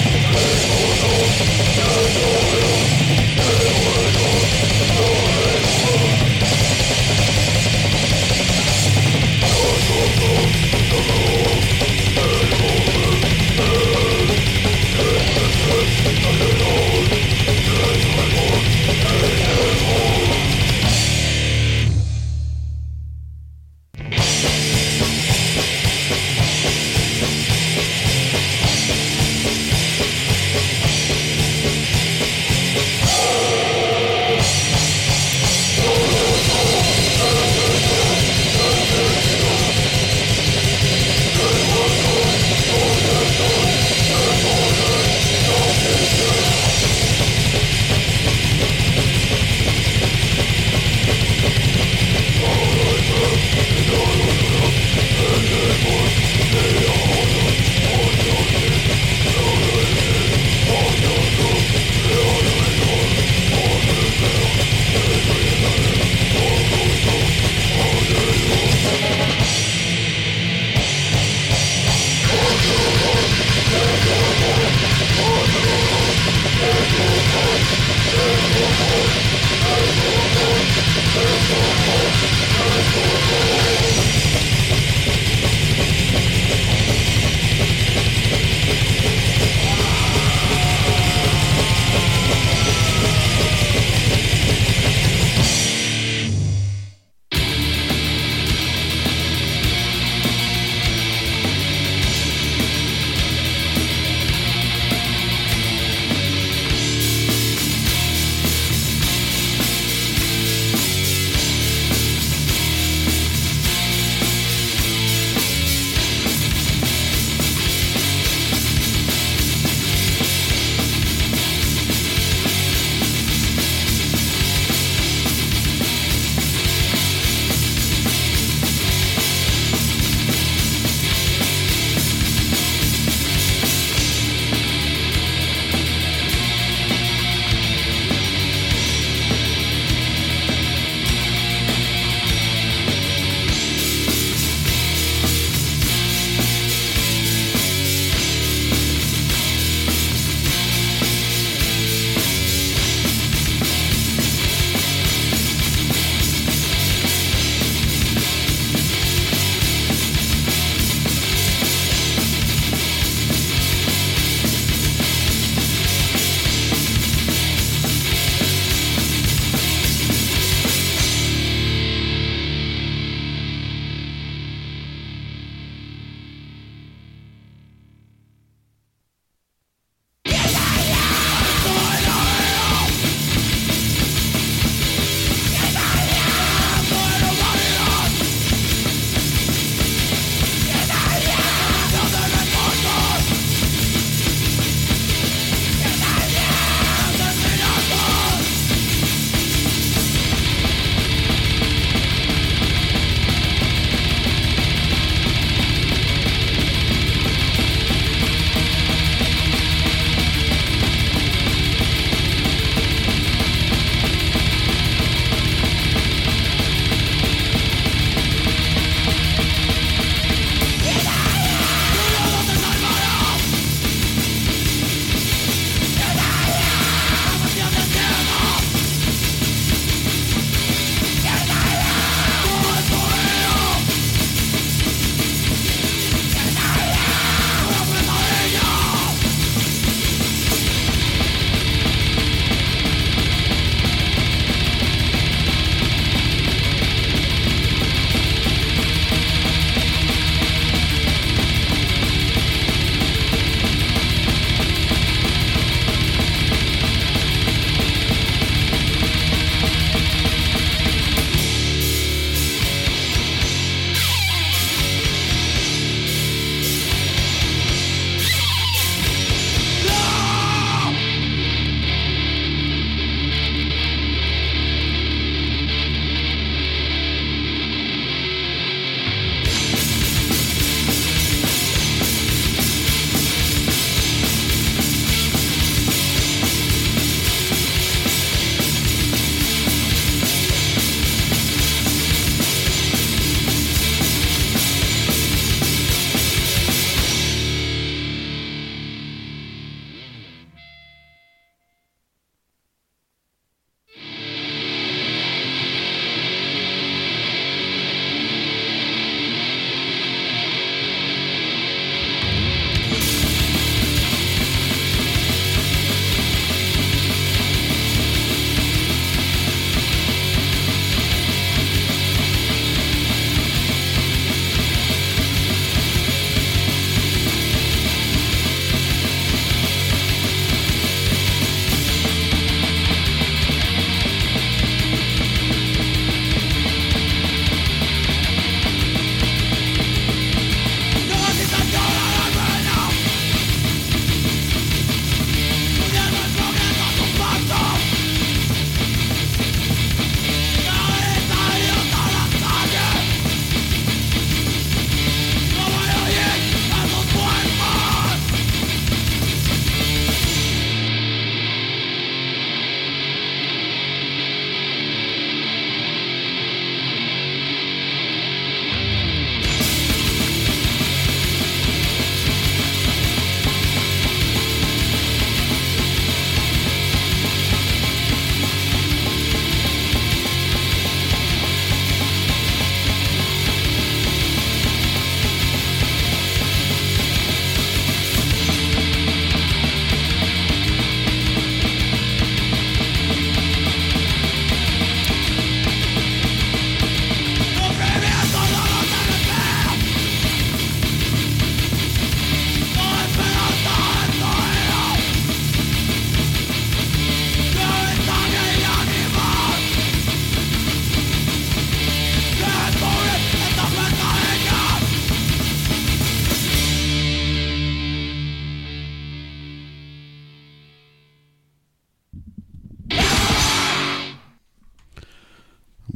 [SPEAKER 9] Oh,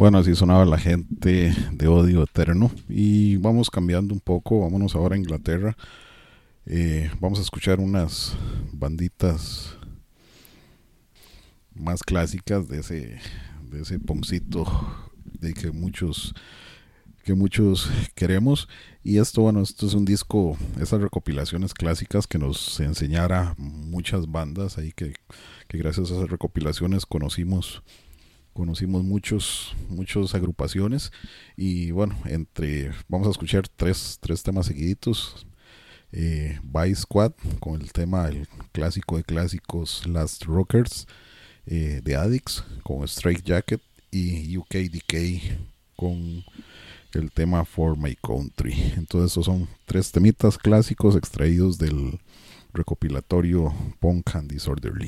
[SPEAKER 3] Bueno, así sonaba la gente de Odio Eterno. Y vamos cambiando un poco, vámonos ahora a Inglaterra. Eh, vamos a escuchar unas banditas más clásicas de ese, de ese punkcito de que muchos, que muchos queremos. Y esto, bueno, esto es un disco, esas recopilaciones clásicas que nos enseñara muchas bandas ahí que, que gracias a esas recopilaciones conocimos. Conocimos muchos, muchas agrupaciones y bueno, entre vamos a escuchar tres, tres temas seguiditos. Eh, Vice Squad con el tema, el clásico de clásicos, Last Rockers, eh, The Addicts con Straight Jacket y U K D K con el tema For My Country. Entonces estos son tres temitas clásicos extraídos del recopilatorio Punk and Disorderly.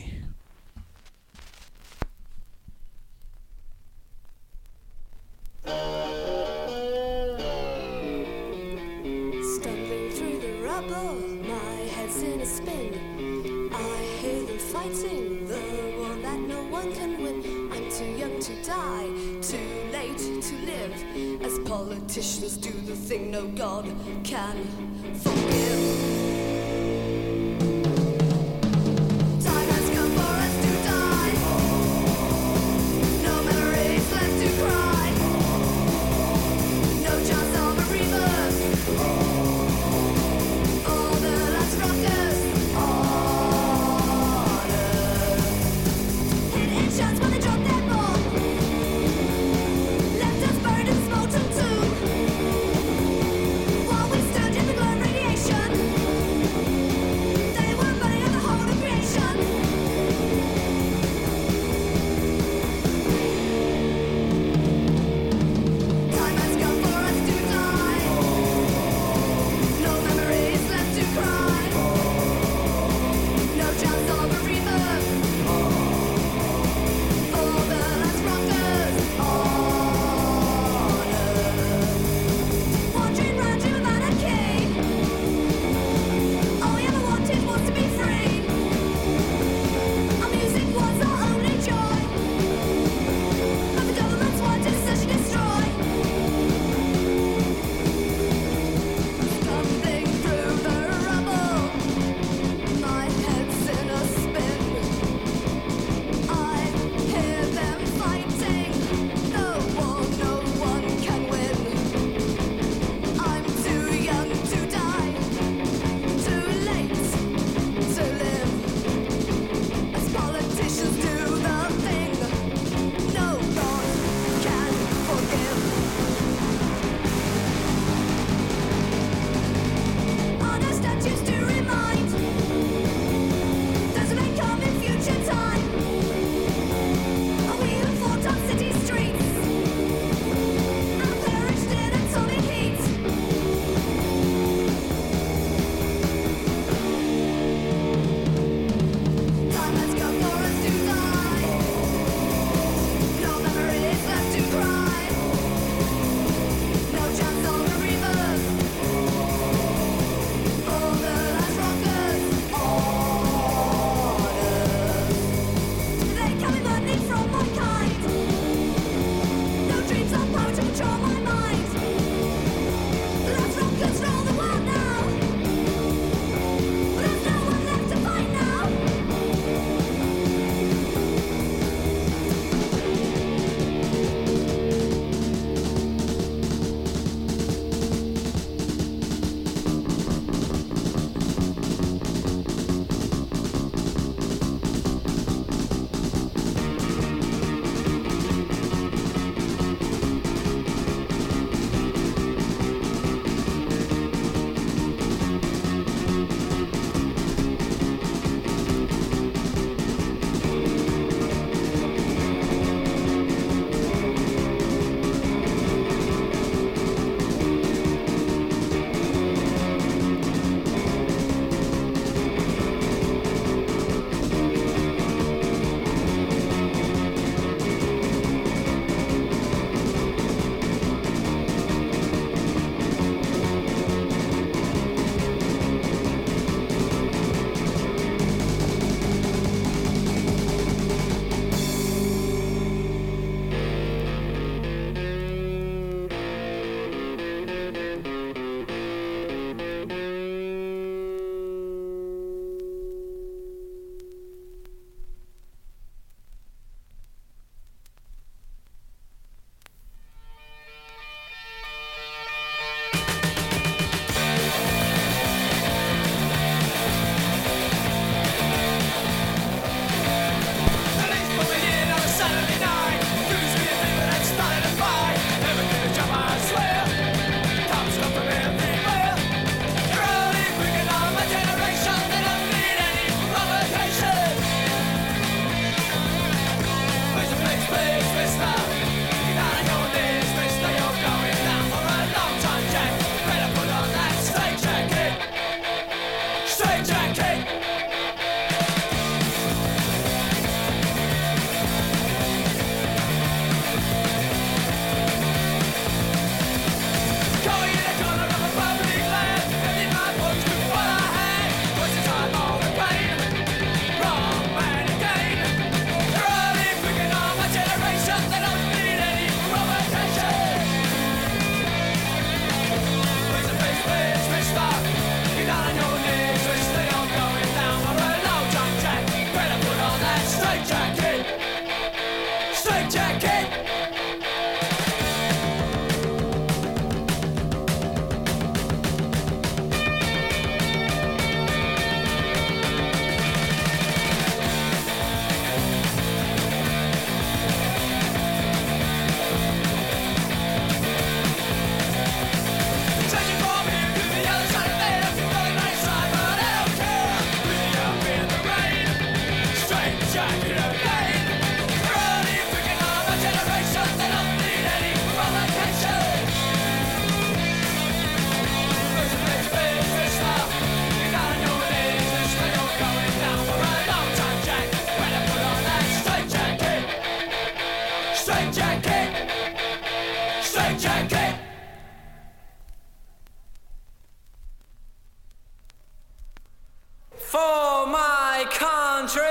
[SPEAKER 6] Stumbling through the rubble, my head's in a spin. I hear them fighting the war that no one can win. I'm too young to die, too late to live. As politicians do the thing no God can forgive. Time has come for us to die. No memories left to cry. No chance of a rebirth. All the last rockers on earth. Hit in shots when they drop their bomb. Left us buried in smoke and tomb. While we stood in the glow radiation.
[SPEAKER 5] straight jacket. For my country.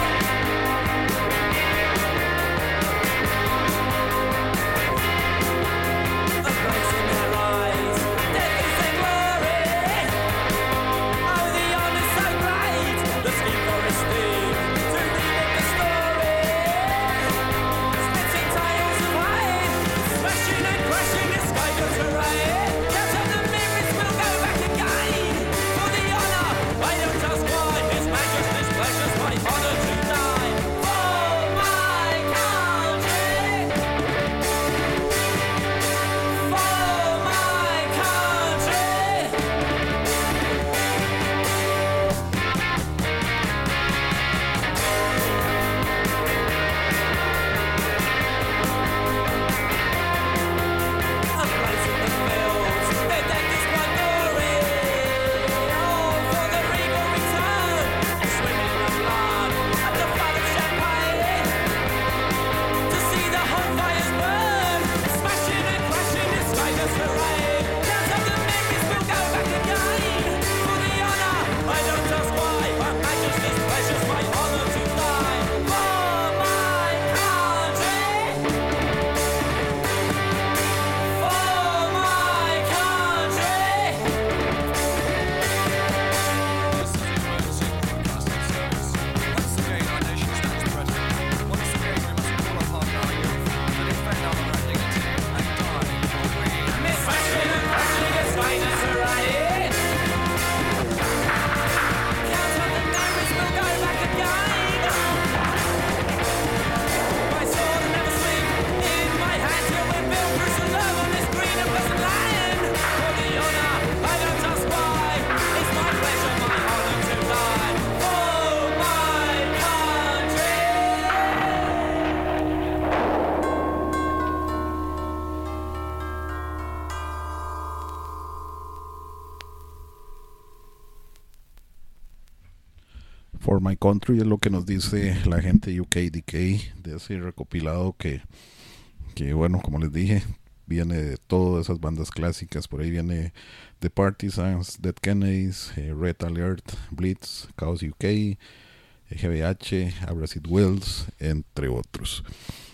[SPEAKER 3] For My Country es lo que nos dice la gente U K D K de ese recopilado que, que bueno, como les dije, viene de todas esas bandas clásicas. Por ahí viene The Partisans, Dead Kennedys, eh, Red Alert, Blitz, Chaos U K, eh, G B H, Abrasive Wells, entre otros.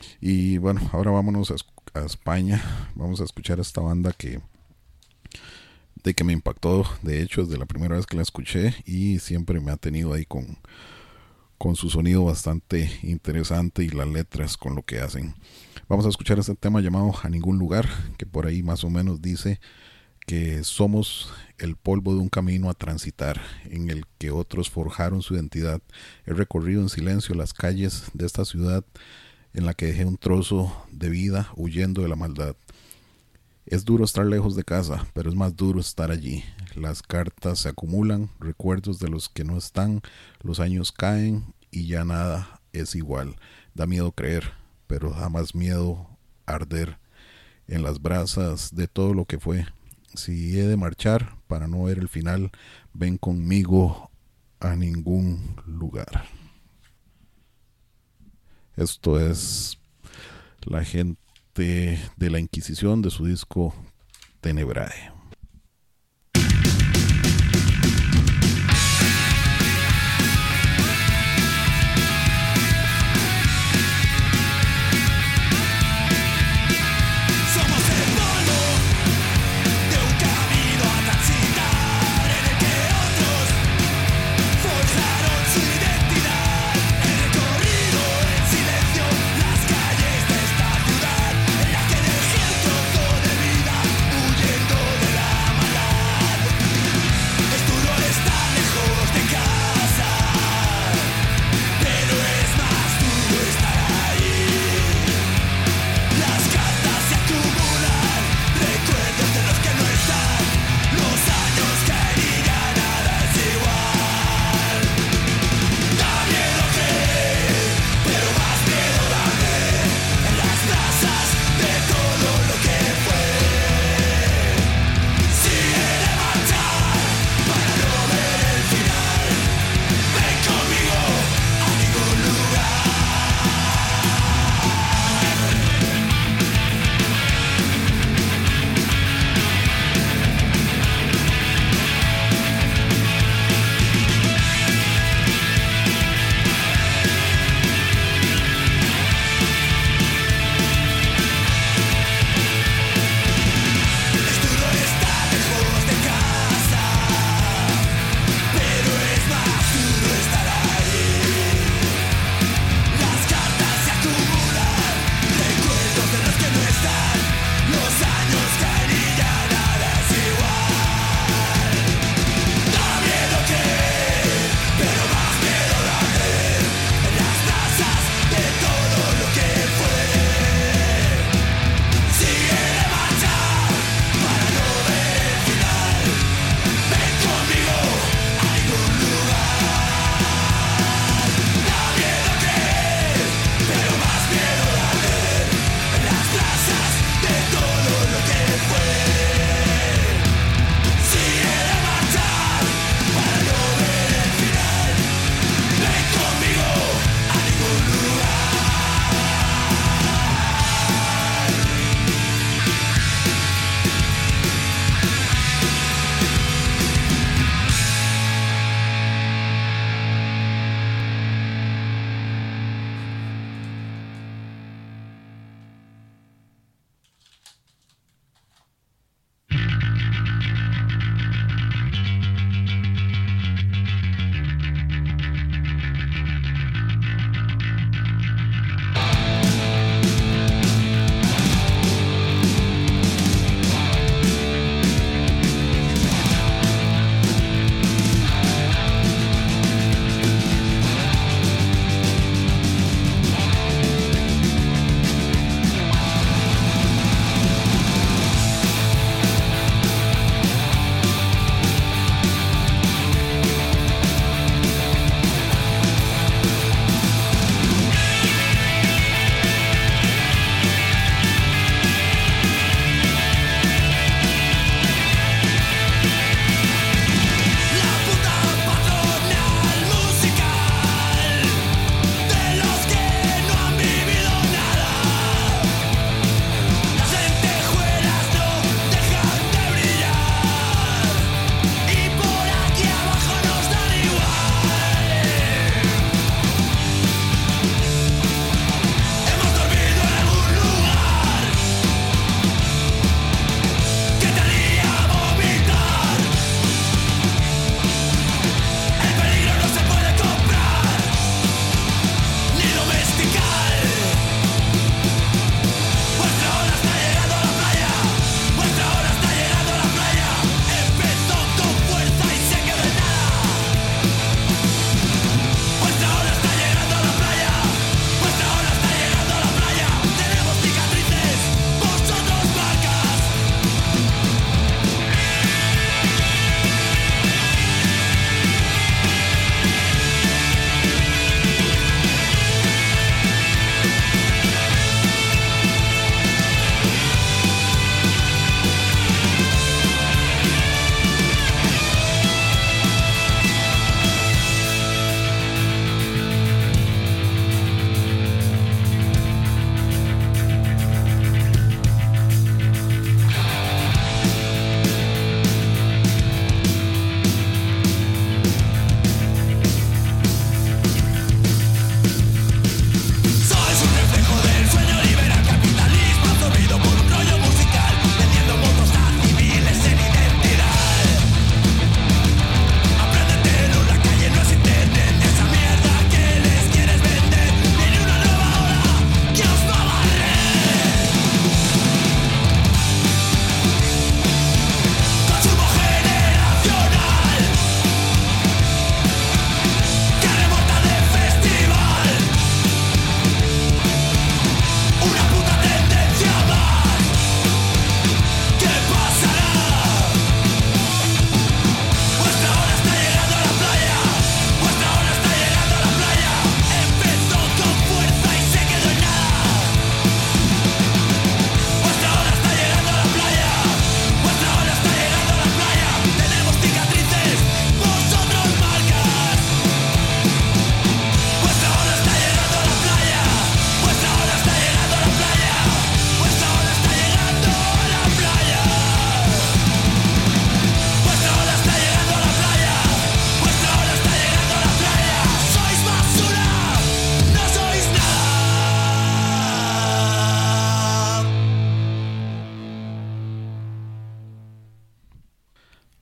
[SPEAKER 3] Y bueno, ahora vámonos a, a España. Vamos a escuchar a esta banda que de que me impactó, de hecho, desde la primera vez que la escuché, y siempre me ha tenido ahí con, con su sonido bastante interesante y las letras con lo que hacen. Vamos a escuchar este tema llamado A Ningún Lugar, que por ahí más o menos dice que somos el polvo de un camino a transitar, en el que otros forjaron su identidad. He recorrido en silencio las calles de esta ciudad en la que dejé un trozo de vida huyendo de la maldad. Es duro estar lejos de casa, pero es más duro estar allí. Las cartas se acumulan, recuerdos de los que no están, los años caen y ya nada es igual. Da miedo creer, pero da más miedo arder en las brasas de todo lo que fue. Si he de marchar para no ver el final, ven conmigo a ningún lugar. Esto es la gente de la Inquisición, de su disco Tenebrae.
[SPEAKER 1] Las calles de esta ciudad en la que dejé un trozo de vida huyendo de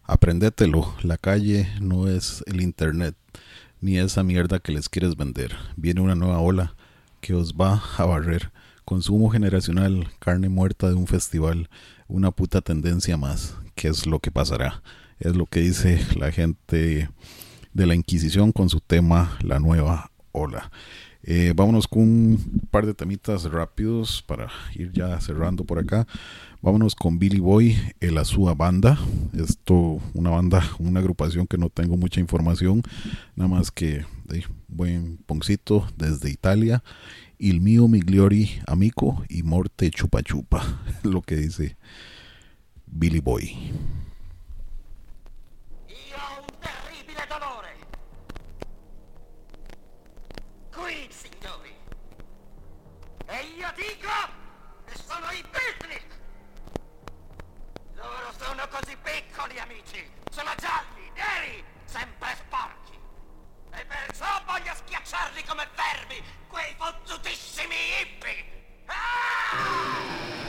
[SPEAKER 3] Aprendételo, la calle no es el internet, ni esa mierda que les quieres vender. Viene una nueva ola que os va a barrer. Consumo generacional, carne muerta de un festival, una puta tendencia más. ¿Qué es lo que pasará? Es lo que dice la gente de la Inquisición con su tema La Nueva Ola. Eh, vámonos con un par de temitas rápidos para ir ya cerrando por acá. Vámonos con Billy Boy, el Azúa Banda. Esto, una banda, una agrupación que no tengo mucha información, nada más que eh, buen poncito desde Italia. Il mio migliori amico y morte chupa chupa, lo que dice Billy Boy.
[SPEAKER 5] Io ho un terribile dolore. Qui, signori. E io dico che sono i Beatnik. Loro sono così piccoli, amici. Sono gialli, neri, sempre sporchi. E perciò voglio schiacciarli come vermi, quei fottutissimi hippie. Ah!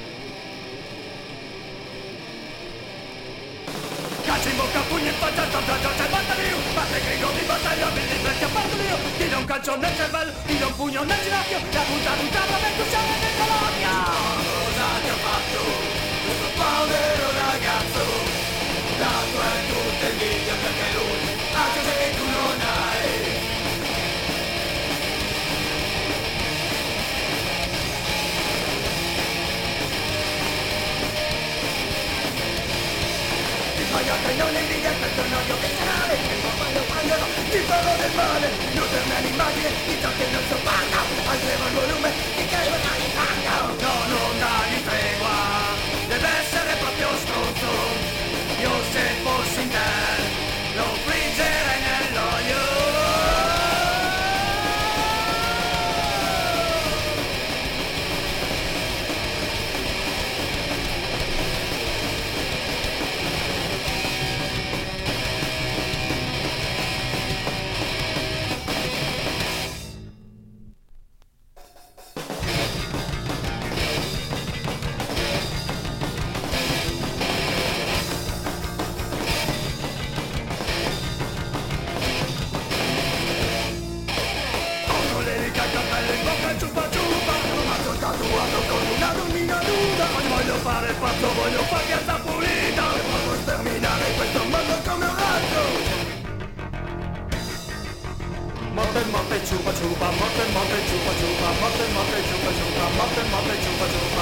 [SPEAKER 5] Calcio in bocca, pugno in faccia, tanta giorgia e batta mio. Batte grido di battaglia, mi diverti a parte mio. Ti do un calcio nel cervello, ti do un pugno nel ginocchio. La punta di un cabra per cucciare nel colonnio. Cosa ti ho fatto, questo povero ragazzo? La tua è tutta invidia perché lui, anche se tu non hai. Sbagliate non è riga, questo noio viscerale. E poi quando quando ti parlo del male, non per me l'immagine di ciò che non sopporta. Alzeva il volume, ti chiedo una infanga. No, non dagli tregua, deve essere proprio stronzo. Io se fossi in te, lo friggerei nell'olio. Fare il fatto, voglio far piazza pulita e voglio sterminare questo mondo come un razzo. Morte, morte, ciupa, ciupa, morte, morte, ciupa, ciupa, morte, morte, ciupa, ciupa, morte, morte, ciupa, ciupa.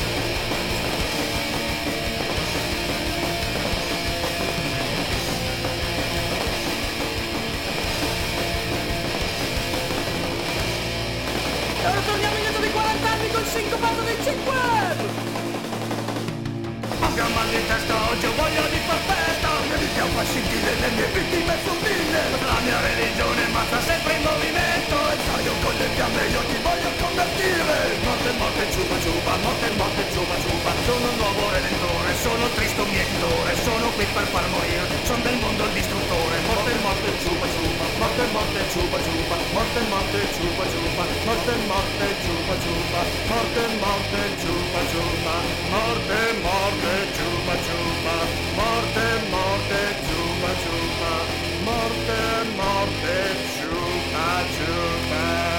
[SPEAKER 5] E ora torniamo indietro di quaranta anni col sincopato dei cinque. Che mal di testa oggi ho voglia di far festa. Mi vita fa scintille, le mie vittime son mille. La mia religione mazza sempre in movimento. E sai io con le fiamme io ti voglio convertire. Morte, morte, ciupa, ciupa, morte, morte, ciupa, ciupa. Sono un nuovo redentore, sono Cristo mietitore. Sono qui per far morire, sono del mondo il distruttore. Morte, morte, ciupa, ciupa, morte, morte, ciupa, ciupa. Morte, morte, ciupa, ciupa, morte, morte, ciupa, ciupa. Morte, morte, ciupa, ciupa. Morte, morte, ciupa, ciupa. Morte, morte, ciupa, ciupa. Morte, morte, ciupa, ciupa.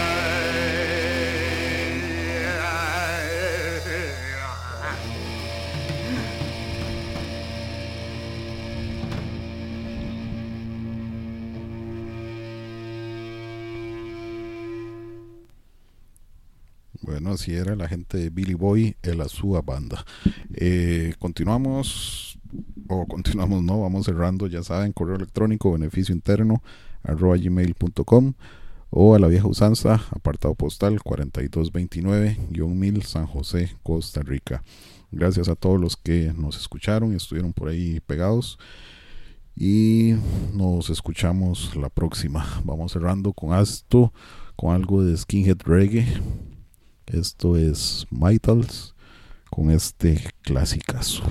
[SPEAKER 3] Bueno, así era la gente de Billy Boy, el Azúa Banda. Eh, continuamos, o continuamos no, vamos cerrando, ya saben, correo electrónico beneficio interno arroba gmail punto com o a la vieja usanza, apartado postal cuarenta y dos veintinueve mil San José, Costa Rica. Gracias a todos los que nos escucharon y estuvieron por ahí pegados. Y nos escuchamos la próxima. Vamos cerrando con esto, con algo de Skinhead Reggae. Esto es Mitals con este clasicazo.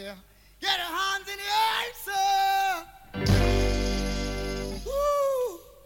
[SPEAKER 1] Get your hands in the air, sir. Woo.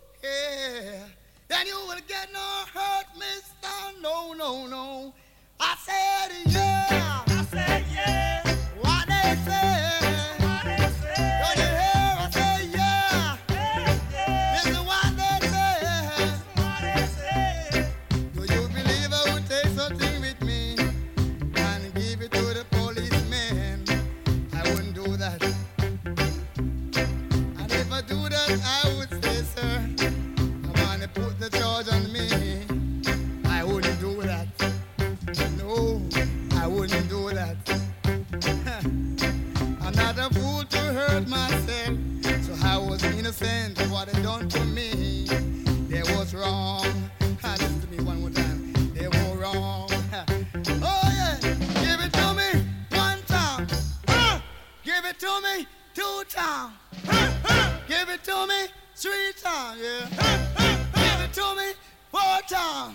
[SPEAKER 1] hurt myself. So I was innocent of what they done to me. They was wrong. Ah, listen to me one more time. They were wrong. Oh yeah, give it to me one time. Uh, give it to me two times. Uh, uh, give it to me three times. Yeah. Uh, uh, give it to me four times.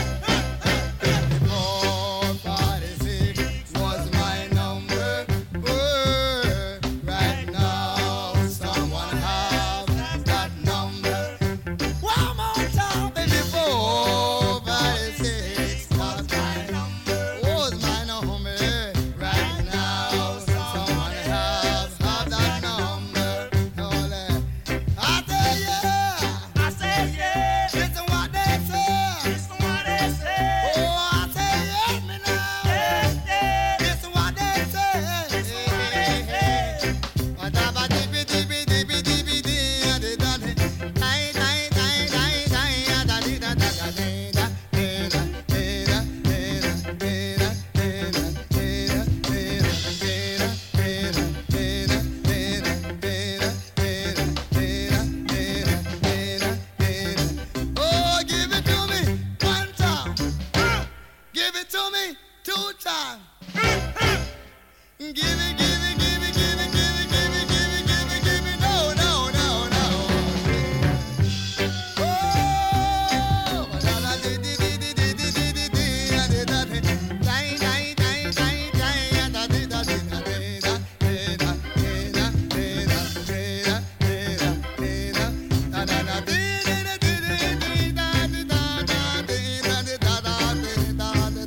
[SPEAKER 1] Four forty-six was my number. Oh, right now someone have that number. One more time, baby. Four forty-six was my number. Was my number. Right now someone have have that number. Oh, I say yeah. I say yeah. Listen what they say. Listen what they say. Oh, I say yeah, me now. Yeah, yeah. Listen what they say. Listen what they say. Oh, da ba dee bi dee bi dee bi dee bi dee, ah, dee da dee. Die, die, die, die, die, ah, da dee da da da dee da, dee da, dee da, dee da, dee da, dee da, dee da, dee da, dee da, dee da, dee da, dee da, dee da, dee da, dee da, dee da, dee da, dee da. Oh, give it to me one time. Uh, Give it to me two times. Give it, give it, give it, give it, give it, give it, give it, give it, give it. No, no, no, no. Oh, la la dee dee dee dee dee dee dee dee dee, ah, dee da dee. Die, die, die, die, die, ah, da dee da dee da dee da, dee da, dee da, dee da, dee da, dee da, dee da, da da da dee dee da dee dee dee da dee da da dee da dee da da dee da dee da da dee da dee da da da dee da dee da dee da dee da dee da dee da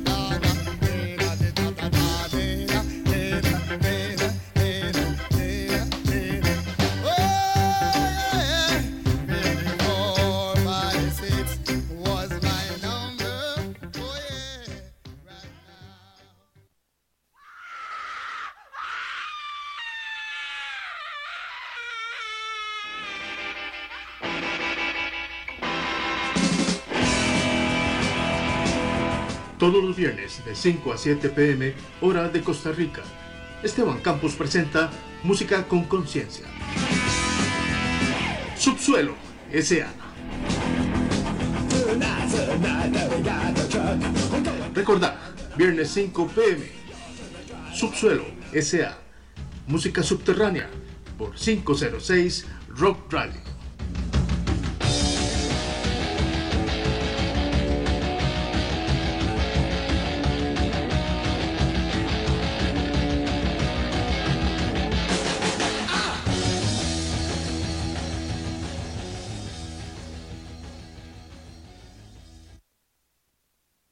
[SPEAKER 1] dee da. Oh yeah, fifty-four forty-six was my number. Oh yeah, right now.
[SPEAKER 9] Todos los viernes de cinco a siete p m hora de Costa Rica, Esteban Campos presenta Música con Conciencia. Subsuelo S A. Recordad, viernes cinco p m Subsuelo S A. Música subterránea por quinientos seis Rock Radio.